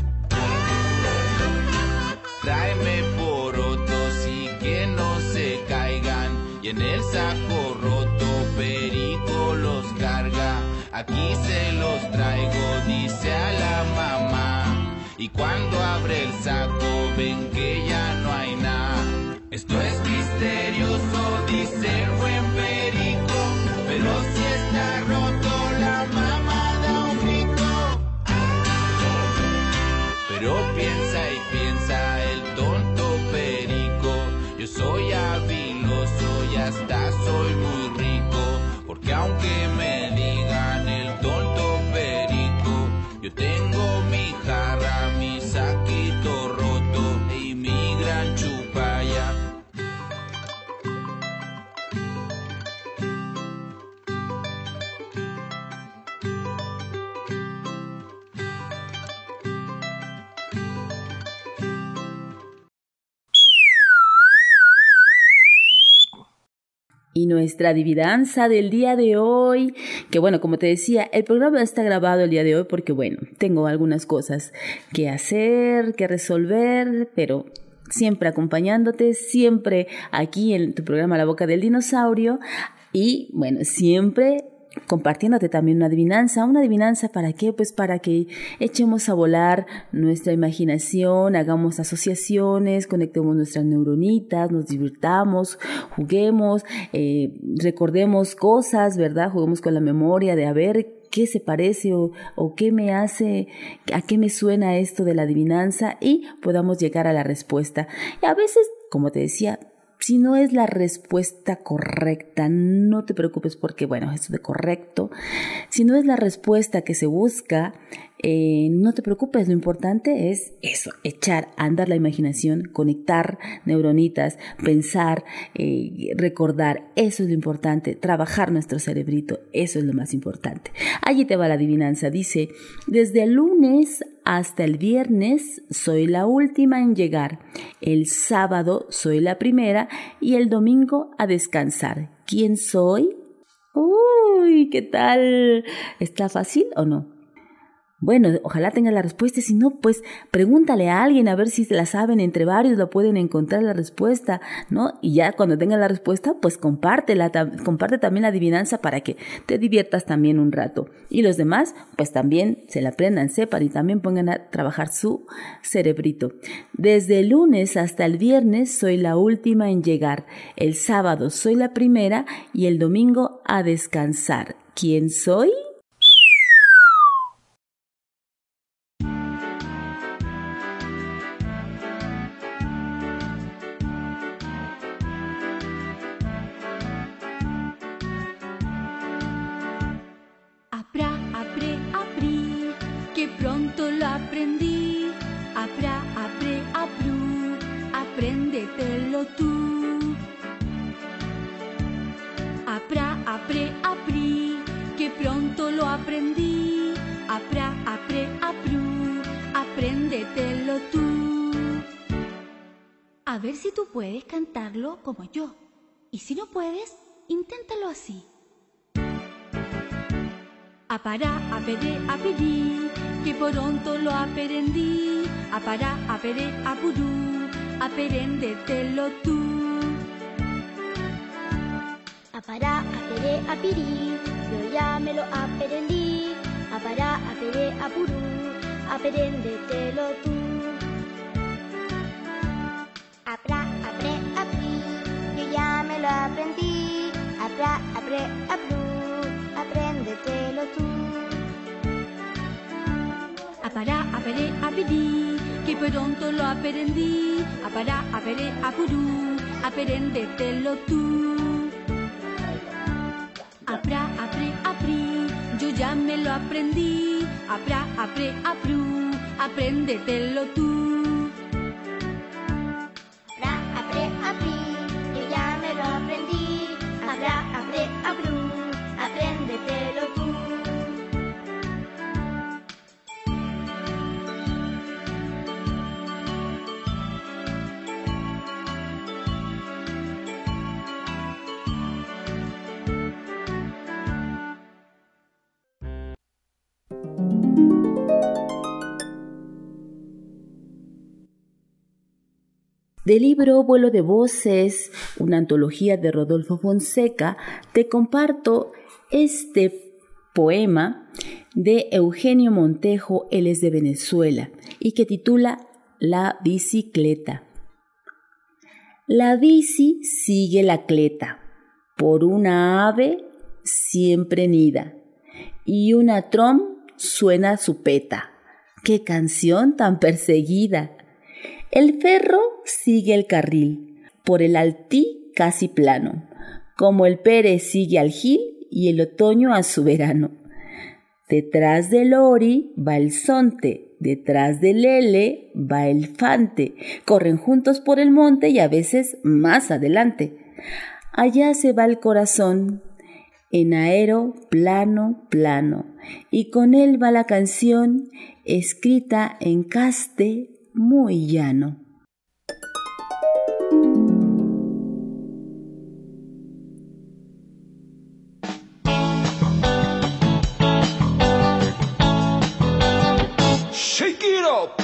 Tráeme porotos y que no se caigan, y en el saco roto perico los carga. Aquí se los traigo, dice a la mamá, y cuando abre el saco ven que ya no hay nada. Esto es misterioso, dice el buen perico, pero si está roto la mamá da un grito. Pero piensa y piensa el tonto perico, yo soy habiloso y hasta soy muy rico, porque aunque me digan el tonto perico, yo tengo mi jarra, mi saquito roto y mi gran chupalla. Y nuestra adivinanza del día de hoy, que bueno, como te decía, el programa está grabado el día de hoy porque bueno, tengo algunas cosas que hacer, que resolver, pero siempre acompañándote, siempre aquí en tu programa La Boca del Dinosaurio y bueno, siempre compartiéndote también una adivinanza. ¿Una adivinanza para qué? Pues para que echemos a volar nuestra imaginación, hagamos asociaciones, conectemos nuestras neuronitas, nos divirtamos, juguemos, eh, recordemos cosas, ¿verdad? Juguemos con la memoria de a ver qué se parece o, o qué me hace, a qué me suena esto de la adivinanza y podamos llegar a la respuesta. Y a veces, como te decía, si no es la respuesta correcta, no te preocupes porque, bueno, eso de correcto, si no es la respuesta que se busca, eh, no te preocupes, lo importante es eso, echar a andar la imaginación, conectar neuronitas, pensar, eh, recordar, eso es lo importante, trabajar nuestro cerebrito, eso es lo más importante. Allí te va la adivinanza, dice, desde el lunes hasta el viernes soy la última en llegar, el sábado soy la primera y el domingo a descansar. ¿Quién soy? Uy, ¿qué tal? ¿Está fácil o no? Bueno, ojalá tenga la respuesta, si no, pues pregúntale a alguien a ver si la saben, entre varios lo pueden encontrar la respuesta, ¿no? Y ya cuando tenga la respuesta, pues compártela, comparte también la adivinanza para que te diviertas también un rato. Y los demás, pues también se la aprendan, sepan y también pongan a trabajar su cerebrito. Desde el lunes hasta el viernes soy la última en llegar, el sábado soy la primera y el domingo a descansar. ¿Quién soy? Aprá, apré, aprí, que pronto lo aprendí. Aprá, apré, aprú, apréndetelo tú. Aprá, apré, aprí, que pronto lo aprendí. Aprá, apré, aprú, apréndetelo tú. A ver si tú puedes cantarlo como yo. Y si no puedes, inténtalo así. Apará, aperé, apirí, que pronto lo aprendí. Apará, aperé, apurú, apréndetelo tú. Apará, aperé, apirí, yo ya me lo aprendí. Apará, aperé, apurú, apréndetelo tú. Aprá, apré, aprí, yo ya me lo aprendí. Aprá, apré, apurú, apréndetelo tú. Apará, aperé, apirí, que pronto lo aprendí. Apará, aperé, apurú, apréndetelo tú. Aprá, apré, aprí, yo ya me lo aprendí. Aprá, apré, aprú, apréndetelo tú. Aprá, apré, aprí, yo ya me lo aprendí. Aprá, apré, aprú, apréndetelo tú. Del libro Vuelo de Voces, una antología de Rodolfo Fonseca, te comparto este poema de Eugenio Montejo, él es de Venezuela, y que titula La bicicleta. La bici sigue la cleta, por una ave siempre nida, y una trom suena su peta. ¡Qué canción tan perseguida! El ferro sigue el carril, por el altí casi plano, como el Pere sigue al Gil y el otoño a su verano. Detrás del Ori va el Zonte, detrás del Lele va el Fante, corren juntos por el monte y a veces más adelante. Allá se va el corazón, en aero plano, plano, y con él va la canción escrita en caste muy llano. Shake it up.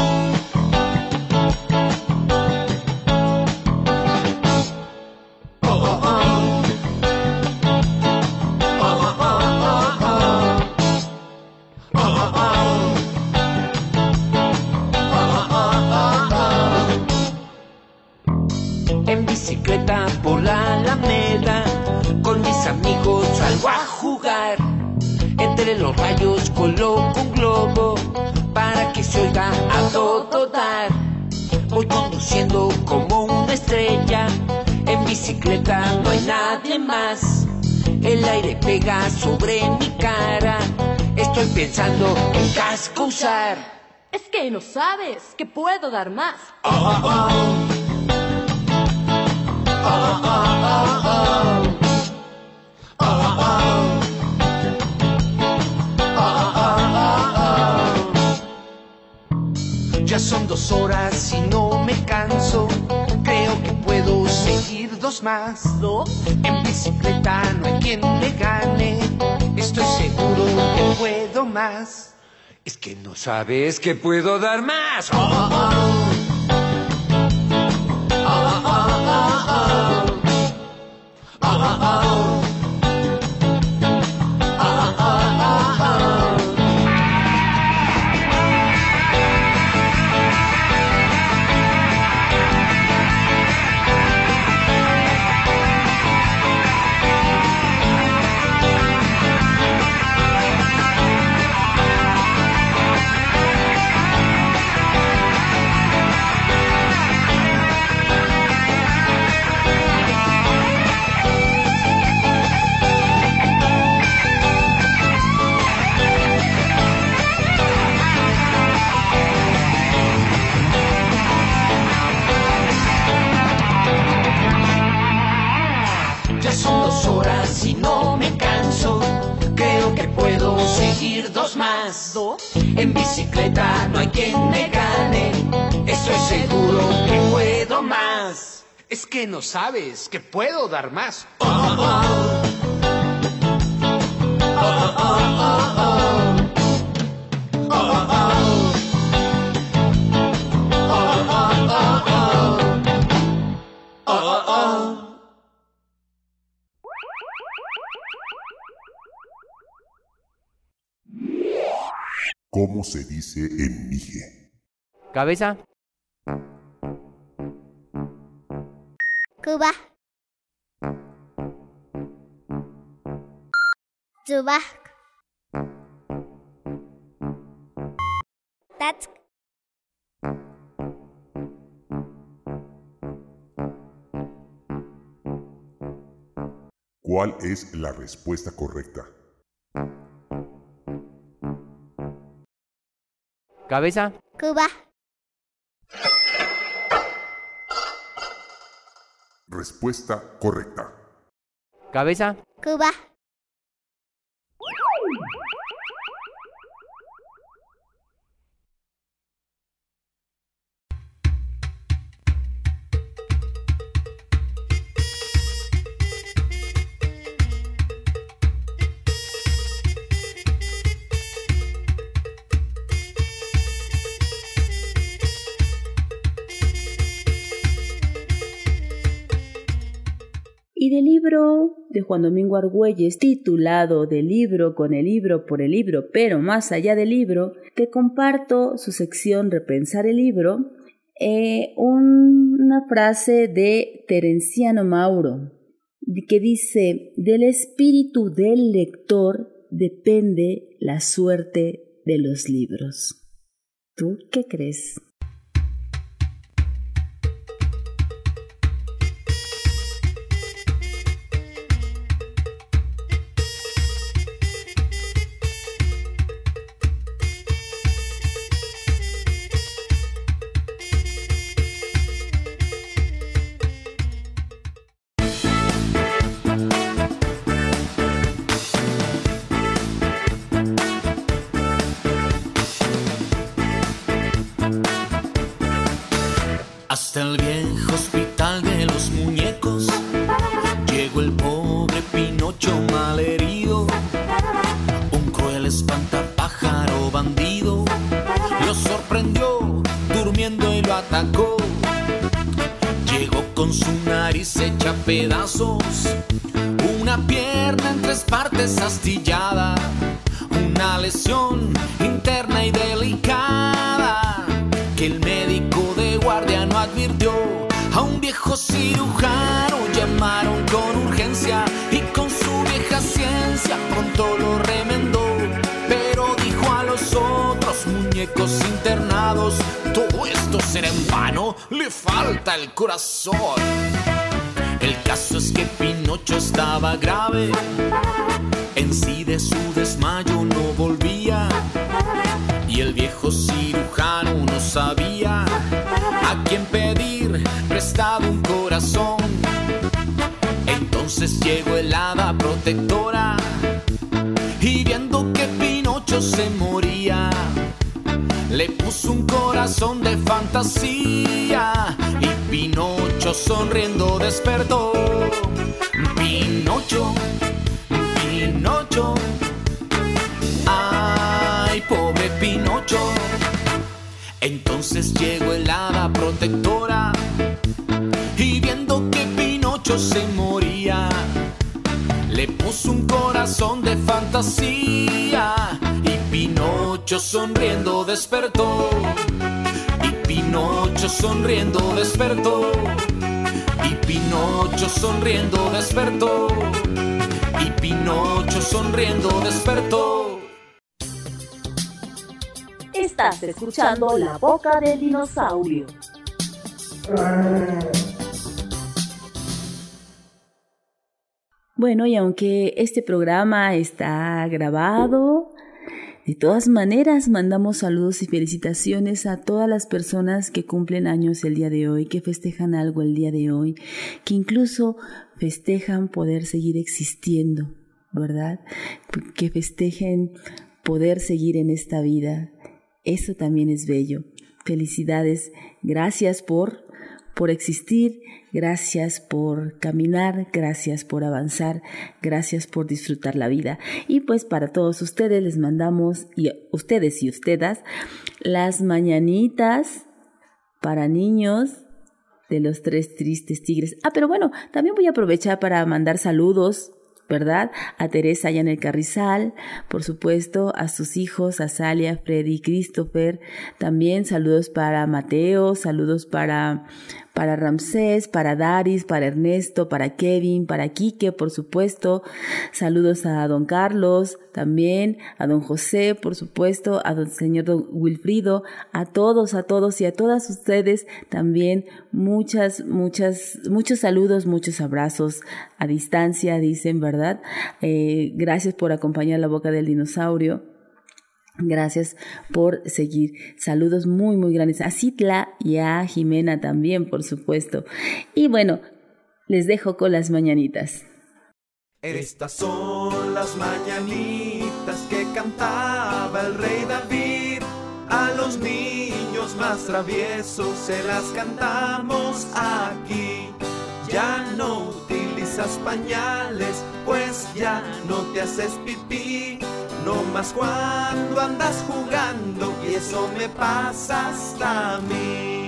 En bicicleta por la Alameda, con mis amigos salgo a jugar. Entre los rayos coloco un globo para que se oiga a todo dar. Voy conduciendo como una estrella, en bicicleta no hay nadie más. El aire pega sobre mi cara, estoy pensando en casco usar. Es que no sabes que puedo dar más. Oh, oh, oh. Oh, oh, oh, oh. Oh, oh, oh. Oh, oh, oh, oh. Ya son dos horas y no me canso. Creo que puedo seguir dos más. ¿Dos? En bicicleta no hay quien me gane. Estoy seguro que puedo más. Es que no sabes que puedo dar más. Oh, oh, oh. Oh, oh, oh, oh. Oh, oh, oh. Si no me canso, creo que puedo seguir dos más. ¿Dos? En bicicleta no hay quien me gane, estoy seguro que puedo más. Es que no sabes que puedo dar más. Oh, oh, oh. Oh, oh, oh, oh. Oh, oh, oh. Oh, oh, oh, oh. Oh, oh, oh. ¿Cómo se dice en Mije? Cabeza. Cuba. Zubak. Tatsk. ¿Cuál es la respuesta correcta? Cabeza. Cuba. Respuesta correcta. Cabeza. Cuba. Y del libro de Juan Domingo Argüelles, titulado Del libro, con el libro, por el libro, pero más allá del libro, te comparto su sección Repensar el libro, eh, un, una frase de Terenciano Mauro, que dice: del espíritu del lector depende la suerte de los libros. ¿Tú qué crees? Hasta el viejo hospital de los muñecos llegó el pobre Pinocho malherido. Un cruel espantapájaro bandido lo sorprendió durmiendo y lo atacó. Llegó con su nariz hecha pedazos, una pierna en tres partes astillada, una lesión interna y delicada que el médico de guardia no advirtió. A un viejo cirujano llamaron con urgencia y con su vieja ciencia pronto lo remendó. Pero dijo a los otros muñecos internados: todo esto será en vano, le falta el corazón. El caso es que Pinocho estaba grave, en sí de su desmayo no volvía, y el viejo cirujano no sabía a quién pedir prestado un corazón. Entonces llegó el hada protectora y viendo que Pinocho se moría, le puso un corazón de fantasía y Pinocho sonriendo despertó. Pinocho, Pinocho, ay, pobre Pinocho. Entonces llegó el hada protectora y viendo que Pinocho se moría, le puso un corazón de fantasía y Pinocho sonriendo despertó. Y Pinocho sonriendo despertó. Y Pinocho sonriendo despertó. Y Pinocho sonriendo despertó. Estás escuchando La Boca del Dinosaurio. Bueno, y aunque este programa está grabado, de todas maneras mandamos saludos y felicitaciones a todas las personas que cumplen años el día de hoy, que festejan algo el día de hoy, que incluso festejan poder seguir existiendo, ¿verdad? Que festejen poder seguir en esta vida. Eso también es bello. Felicidades, gracias por, por existir, gracias por caminar, gracias por avanzar, gracias por disfrutar la vida. Y pues para todos ustedes les mandamos, y ustedes y ustedes, las mañanitas para niños de los tres tristes tigres. Ah, pero bueno, también voy a aprovechar para mandar saludos, ¿verdad? A Teresa allá en el Carrizal, por supuesto, a sus hijos, a Salia, Freddy, Christopher, también saludos para Mateo, saludos para, para Ramsés, para Daris, para Ernesto, para Kevin, para Quique, por supuesto, saludos a don Carlos, también a don José, por supuesto, a don señor don Wilfrido, a todos, a todos y a todas ustedes también muchas, muchas, muchos saludos, muchos abrazos a distancia, dicen, ¿verdad? Eh, gracias por acompañar La Boca del Dinosaurio. Gracias por seguir. Saludos muy, muy grandes a Citla y a Jimena también, por supuesto. Y bueno, les dejo con las mañanitas. Estas son las mañanitas que cantaba el rey David. A los niños más traviesos se las cantamos aquí. Ya no utilizas pañales, pues ya no te haces pipí. No más cuando andas jugando, y eso me pasa hasta a mí.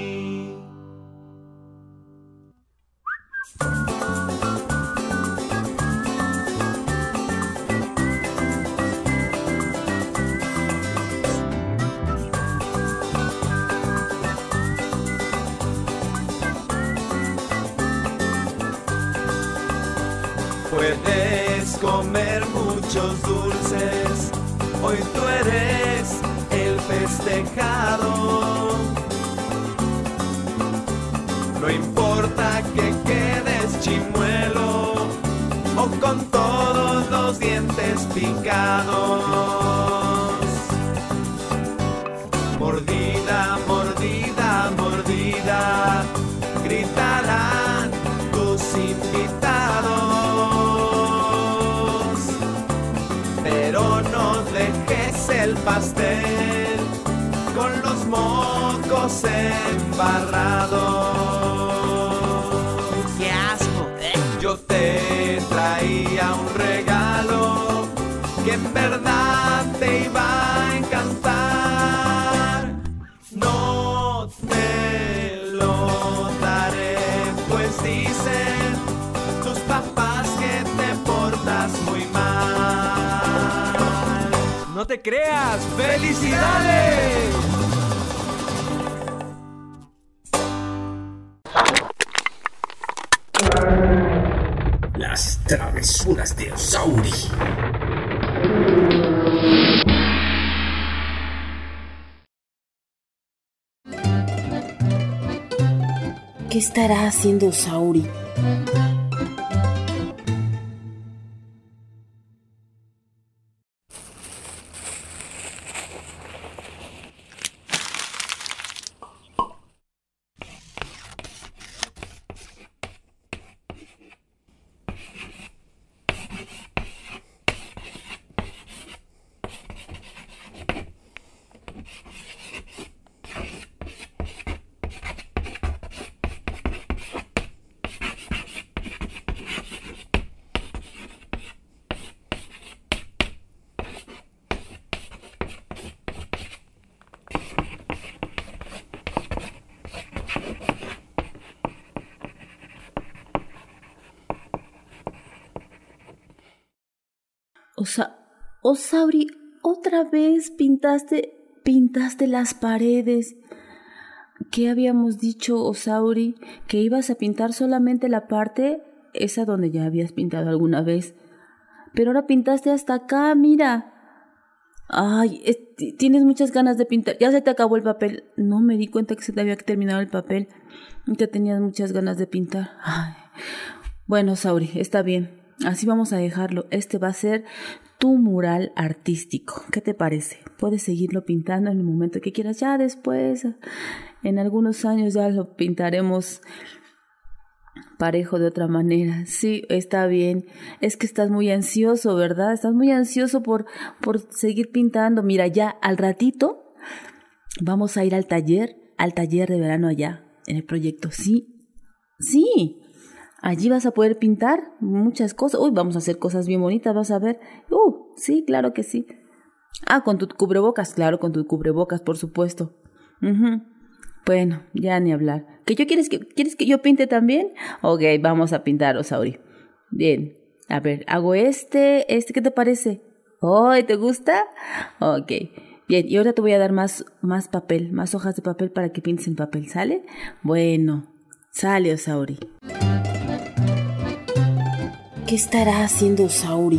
Puedes comer muchos dulces, hoy tú eres el festejado. No importa que quedes chimuelo o con todos los dientes picados. Mordida, mordida, mordida, gritarán tus invitados. Pero no dejes el pastel con los mocos embarrados. ¡Qué asco! Yo te traía un regalo que en verdad te iba a encantar. No te lo daré, pues dicen tus papás que te portas muy mal. No te creas, ¡felicidades! Las travesuras de Osauri. ¿Qué estará haciendo Osauri? Osa- Osauri, otra vez pintaste, pintaste las paredes. ¿Qué habíamos dicho, Osauri? Que ibas a pintar solamente la parte esa donde ya habías pintado alguna vez. Pero ahora pintaste hasta acá, mira. Ay, es, tienes muchas ganas de pintar. Ya se te acabó el papel. No me di cuenta que se te había terminado el papel. Y te tenías muchas ganas de pintar. Ay. Bueno, Sauri, está bien. Así vamos a dejarlo. Este va a ser tu mural artístico. ¿Qué te parece? Puedes seguirlo pintando en el momento que quieras. Ya después, en algunos años ya lo pintaremos parejo de otra manera. Sí, está bien. Es que estás muy ansioso, ¿verdad? Estás muy ansioso por, por seguir pintando. Mira, ya al ratito vamos a ir al taller, al taller de verano allá, en el proyecto. Sí, sí. Allí vas a poder pintar muchas cosas. Uy, vamos a hacer cosas bien bonitas, vas a ver. Uh, sí, claro que sí. Ah, con tu cubrebocas, claro, con tu cubrebocas, por supuesto. Uh-huh. Bueno, ya ni hablar. ¿Que yo quieres que quieres que yo pinte también? Ok, vamos a pintar, Osauri. Bien. A ver, hago este, este, ¿qué te parece? Oh, ¿te gusta? Ok. Bien, y ahora te voy a dar más, más papel, más hojas de papel para que pintes en papel, ¿sale? Bueno, sale, Osauri. ¿Qué estará haciendo Osauri?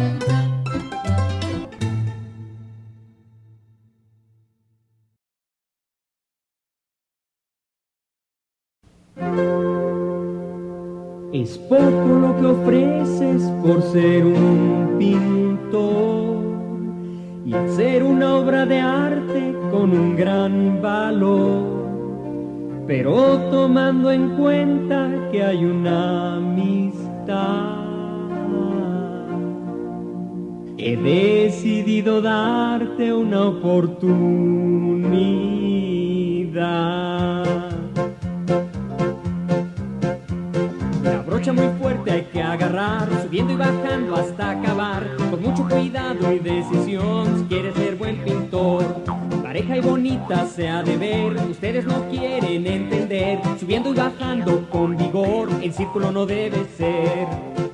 Es poco lo que ofreces por ser un pintor y hacer una obra de arte con un gran valor, pero tomando en cuenta que hay una amistad, he decidido darte una oportunidad. La brocha muy fuerte hay que agarrar, subiendo y bajando hasta acabar, con mucho cuidado y decisión si quieres ser buen pintor. Pareja y bonita se ha de ver, ustedes no quieren entender, subiendo y bajando con vigor, el círculo no debe ser.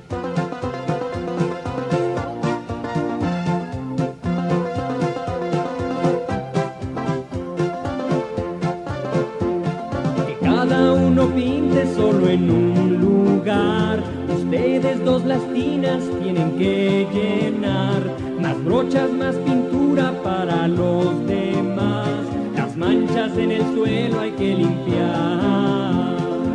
Cada uno pinte solo en un lugar. Ustedes dos las tinas tienen que llenar. Más brochas, más pintura para los demás. Las manchas en el suelo hay que limpiar.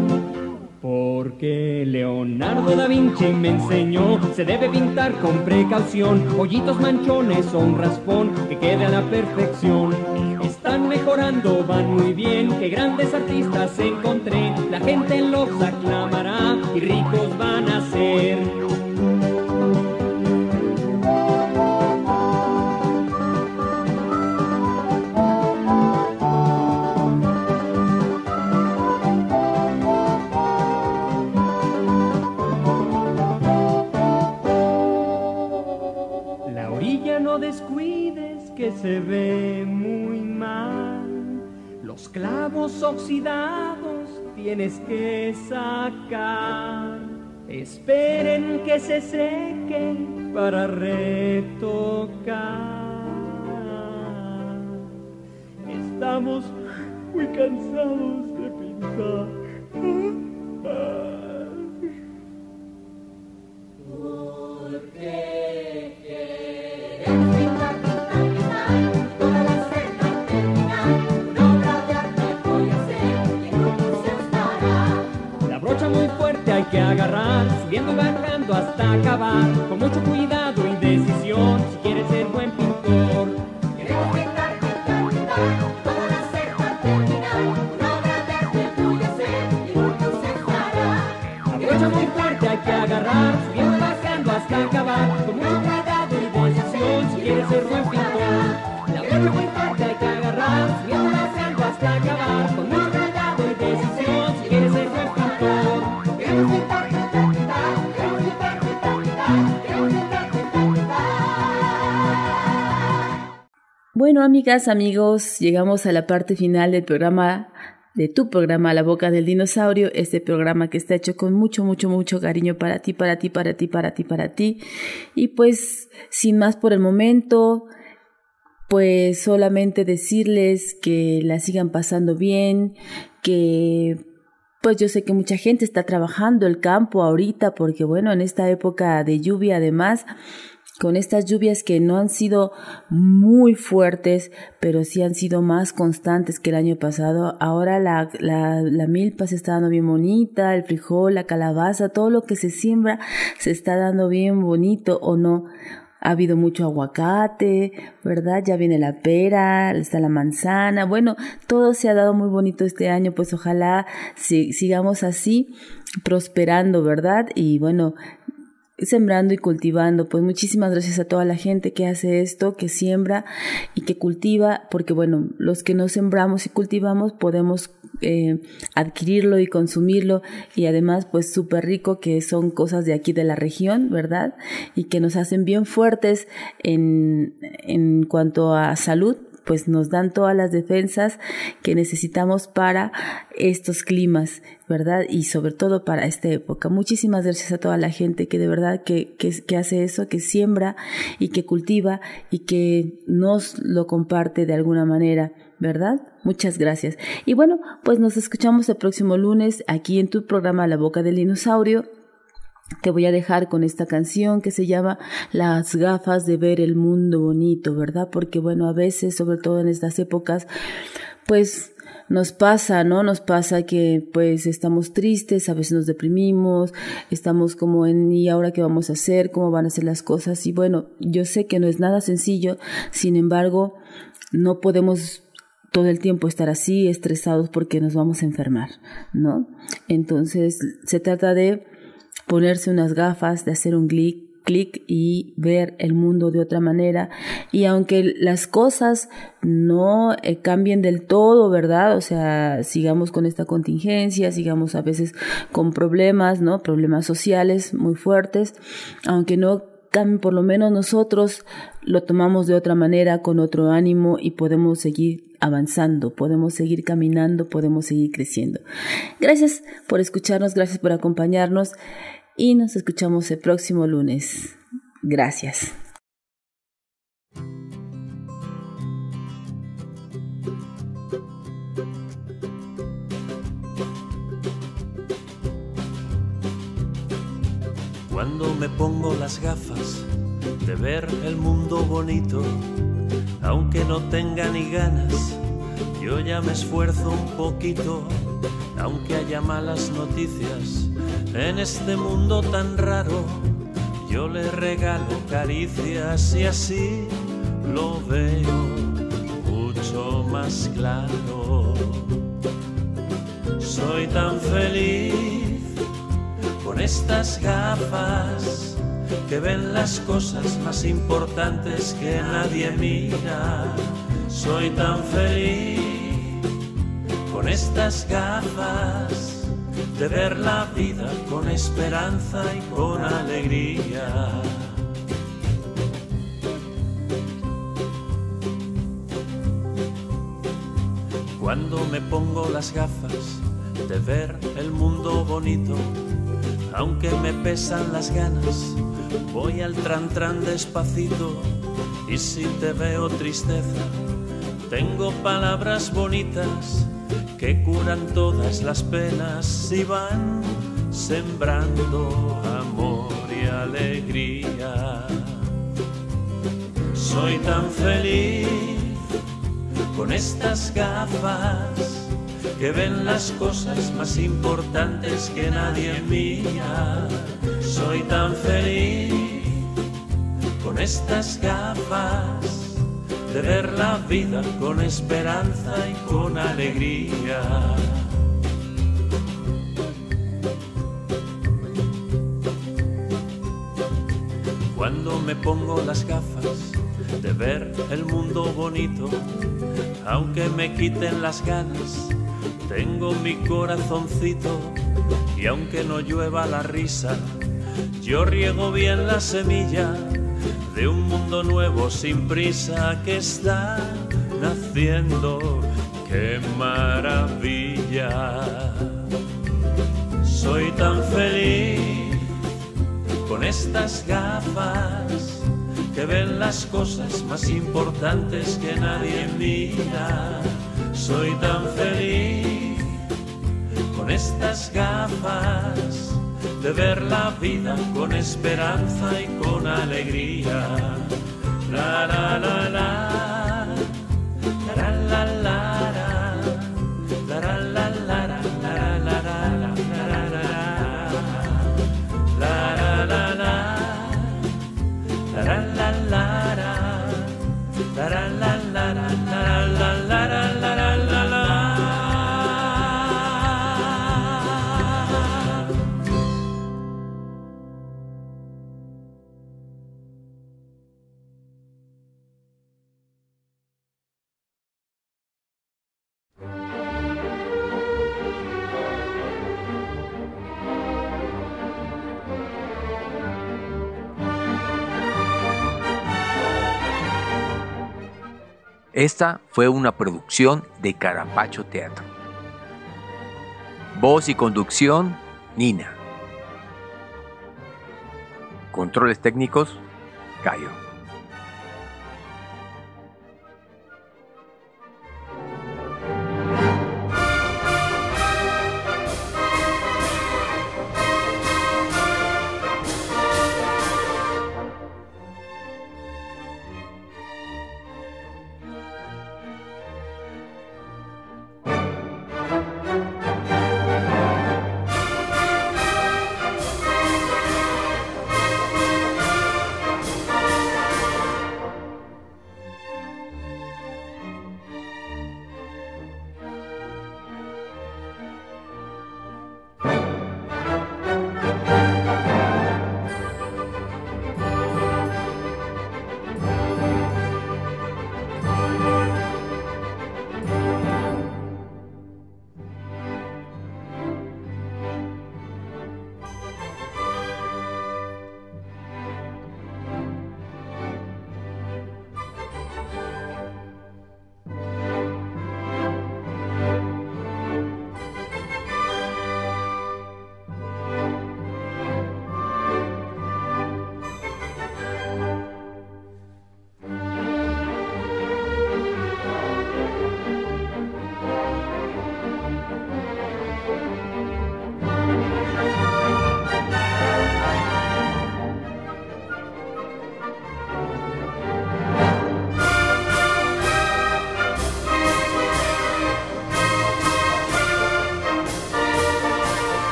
Porque Leonardo da Vinci me enseñó, se debe pintar con precaución. Hoyitos, manchones o un raspón que quede a la perfección. Están mejorando, van muy bien, qué grandes artistas encontré. La gente los aclamará y ricos van a ser. La orilla no descuides que se ve muy mal. Los clavos oxidados tienes que sacar. Esperen que se sequen para retocar. Estamos muy cansados de pintar. Porque queremos pintar, pintar, pintar, toda la celda terminar. Una obra de arte voy a hacer y el mundo se estará. La brocha muy fuerte hay que agarrar, subiendo y bajando hasta acabar, con mucho cuidado y decisión, si quieres ser buen pintor. Queremos pintar, pintar, pintar, toda la celda terminar. Una obra de arte voy a hacer y el mundo se estará. La brocha muy fuerte hay que agarrar, subiendo y bajando hasta acabar, con mucho cuidado y decisión, si quieres ser buen pintor. La brocha muy fuerte hay que agarrar, subiendo y bajando hasta acabar, con mucho cuidado y decisión, si quieres ser buen pintor. Queremos pintar, pintar, pintar, queremos pintar, pintar, pintar, queremos pintar, pintar, pintar. Bueno, amigas, amigos, llegamos a la parte final del programa de tu programa La Boca del Dinosaurio, este programa que está hecho con mucho, mucho, mucho cariño para ti, para ti, para ti, para ti, para ti. Y pues, sin más por el momento, pues solamente decirles que la sigan pasando bien, que pues yo sé que mucha gente está trabajando el campo ahorita, porque bueno, en esta época de lluvia además, con estas lluvias que no han sido muy fuertes, pero sí han sido más constantes que el año pasado. Ahora la, la, la milpa se está dando bien bonita, el frijol, la calabaza, todo lo que se siembra se está dando bien bonito, ¿o no? Ha habido mucho aguacate, ¿verdad? Ya viene la pera, está la manzana. Bueno, todo se ha dado muy bonito este año, pues ojalá si, sigamos así, prosperando, ¿verdad? Y bueno, sembrando y cultivando. Pues muchísimas gracias a toda la gente que hace esto, que siembra y que cultiva, porque bueno, los que no sembramos y cultivamos podemos eh, adquirirlo y consumirlo, y además pues súper rico, que son cosas de aquí de la región, ¿verdad? Y que nos hacen bien fuertes en, en cuanto a salud, pues nos dan todas las defensas que necesitamos para estos climas, ¿verdad? Y sobre todo para esta época. Muchísimas gracias a toda la gente que de verdad que, que, que hace eso, que siembra y que cultiva y que nos lo comparte de alguna manera, ¿verdad? Muchas gracias. Y bueno, pues nos escuchamos el próximo lunes aquí en tu programa La Boca del Dinosaurio. Te voy a dejar con esta canción que se llama Las gafas de ver el mundo bonito, ¿verdad? Porque bueno, a veces, sobre todo en estas épocas, pues nos pasa, ¿no? Nos pasa que pues estamos tristes, a veces nos deprimimos, estamos como en ¿y ahora qué vamos a hacer? ¿Cómo van a ser las cosas? Y bueno, yo sé que no es nada sencillo, sin embargo, no podemos todo el tiempo estar así, estresados, porque nos vamos a enfermar, ¿no? Entonces, se trata de ponerse unas gafas, de hacer un clic, clic y ver el mundo de otra manera. Y aunque las cosas no eh, cambien del todo, ¿verdad? O sea, sigamos con esta contingencia, sigamos a veces con problemas, ¿no? Problemas sociales muy fuertes, aunque no cambien, por lo menos nosotros lo tomamos de otra manera, con otro ánimo, y podemos seguir avanzando, podemos seguir caminando, podemos seguir creciendo. Gracias por escucharnos, gracias por acompañarnos, y nos escuchamos el próximo lunes. Gracias. Cuando me pongo las gafas de ver el mundo bonito, aunque no tenga ni ganas, yo ya me esfuerzo un poquito. Aunque haya malas noticias en este mundo tan raro, yo le regalo caricias y así lo veo mucho más claro. Soy tan feliz con estas gafas que ven las cosas más importantes que nadie mira. Soy tan feliz con estas gafas de ver la vida con esperanza y con alegría. Cuando me pongo las gafas de ver el mundo bonito, aunque me pesan las ganas, voy al tran tran despacito. Y si te veo tristeza, tengo palabras bonitas que curan todas las penas y van sembrando amor y alegría. Soy tan feliz con estas gafas que ven las cosas más importantes que nadie mira. Soy tan feliz con estas gafas de ver la vida con esperanza y con alegría. Cuando me pongo las gafas de ver el mundo bonito, aunque me quiten las ganas, tengo mi corazoncito. Y aunque no llueva la risa, yo riego bien la semilla de un mundo nuevo sin prisa que está naciendo. ¡Qué maravilla! alegría. Soy tan feliz con estas gafas que ven las cosas más importantes que nadie mira. Soy tan feliz con estas gafas de ver la vida con esperanza y con alegría. La la la la, la la la la, la la la la, la la la la, la la la la, la la la la, la la la la, la la la la, la la. Esta fue una producción de Carapacho Teatro. Voz y conducción, Nina. Controles técnicos, Cayo.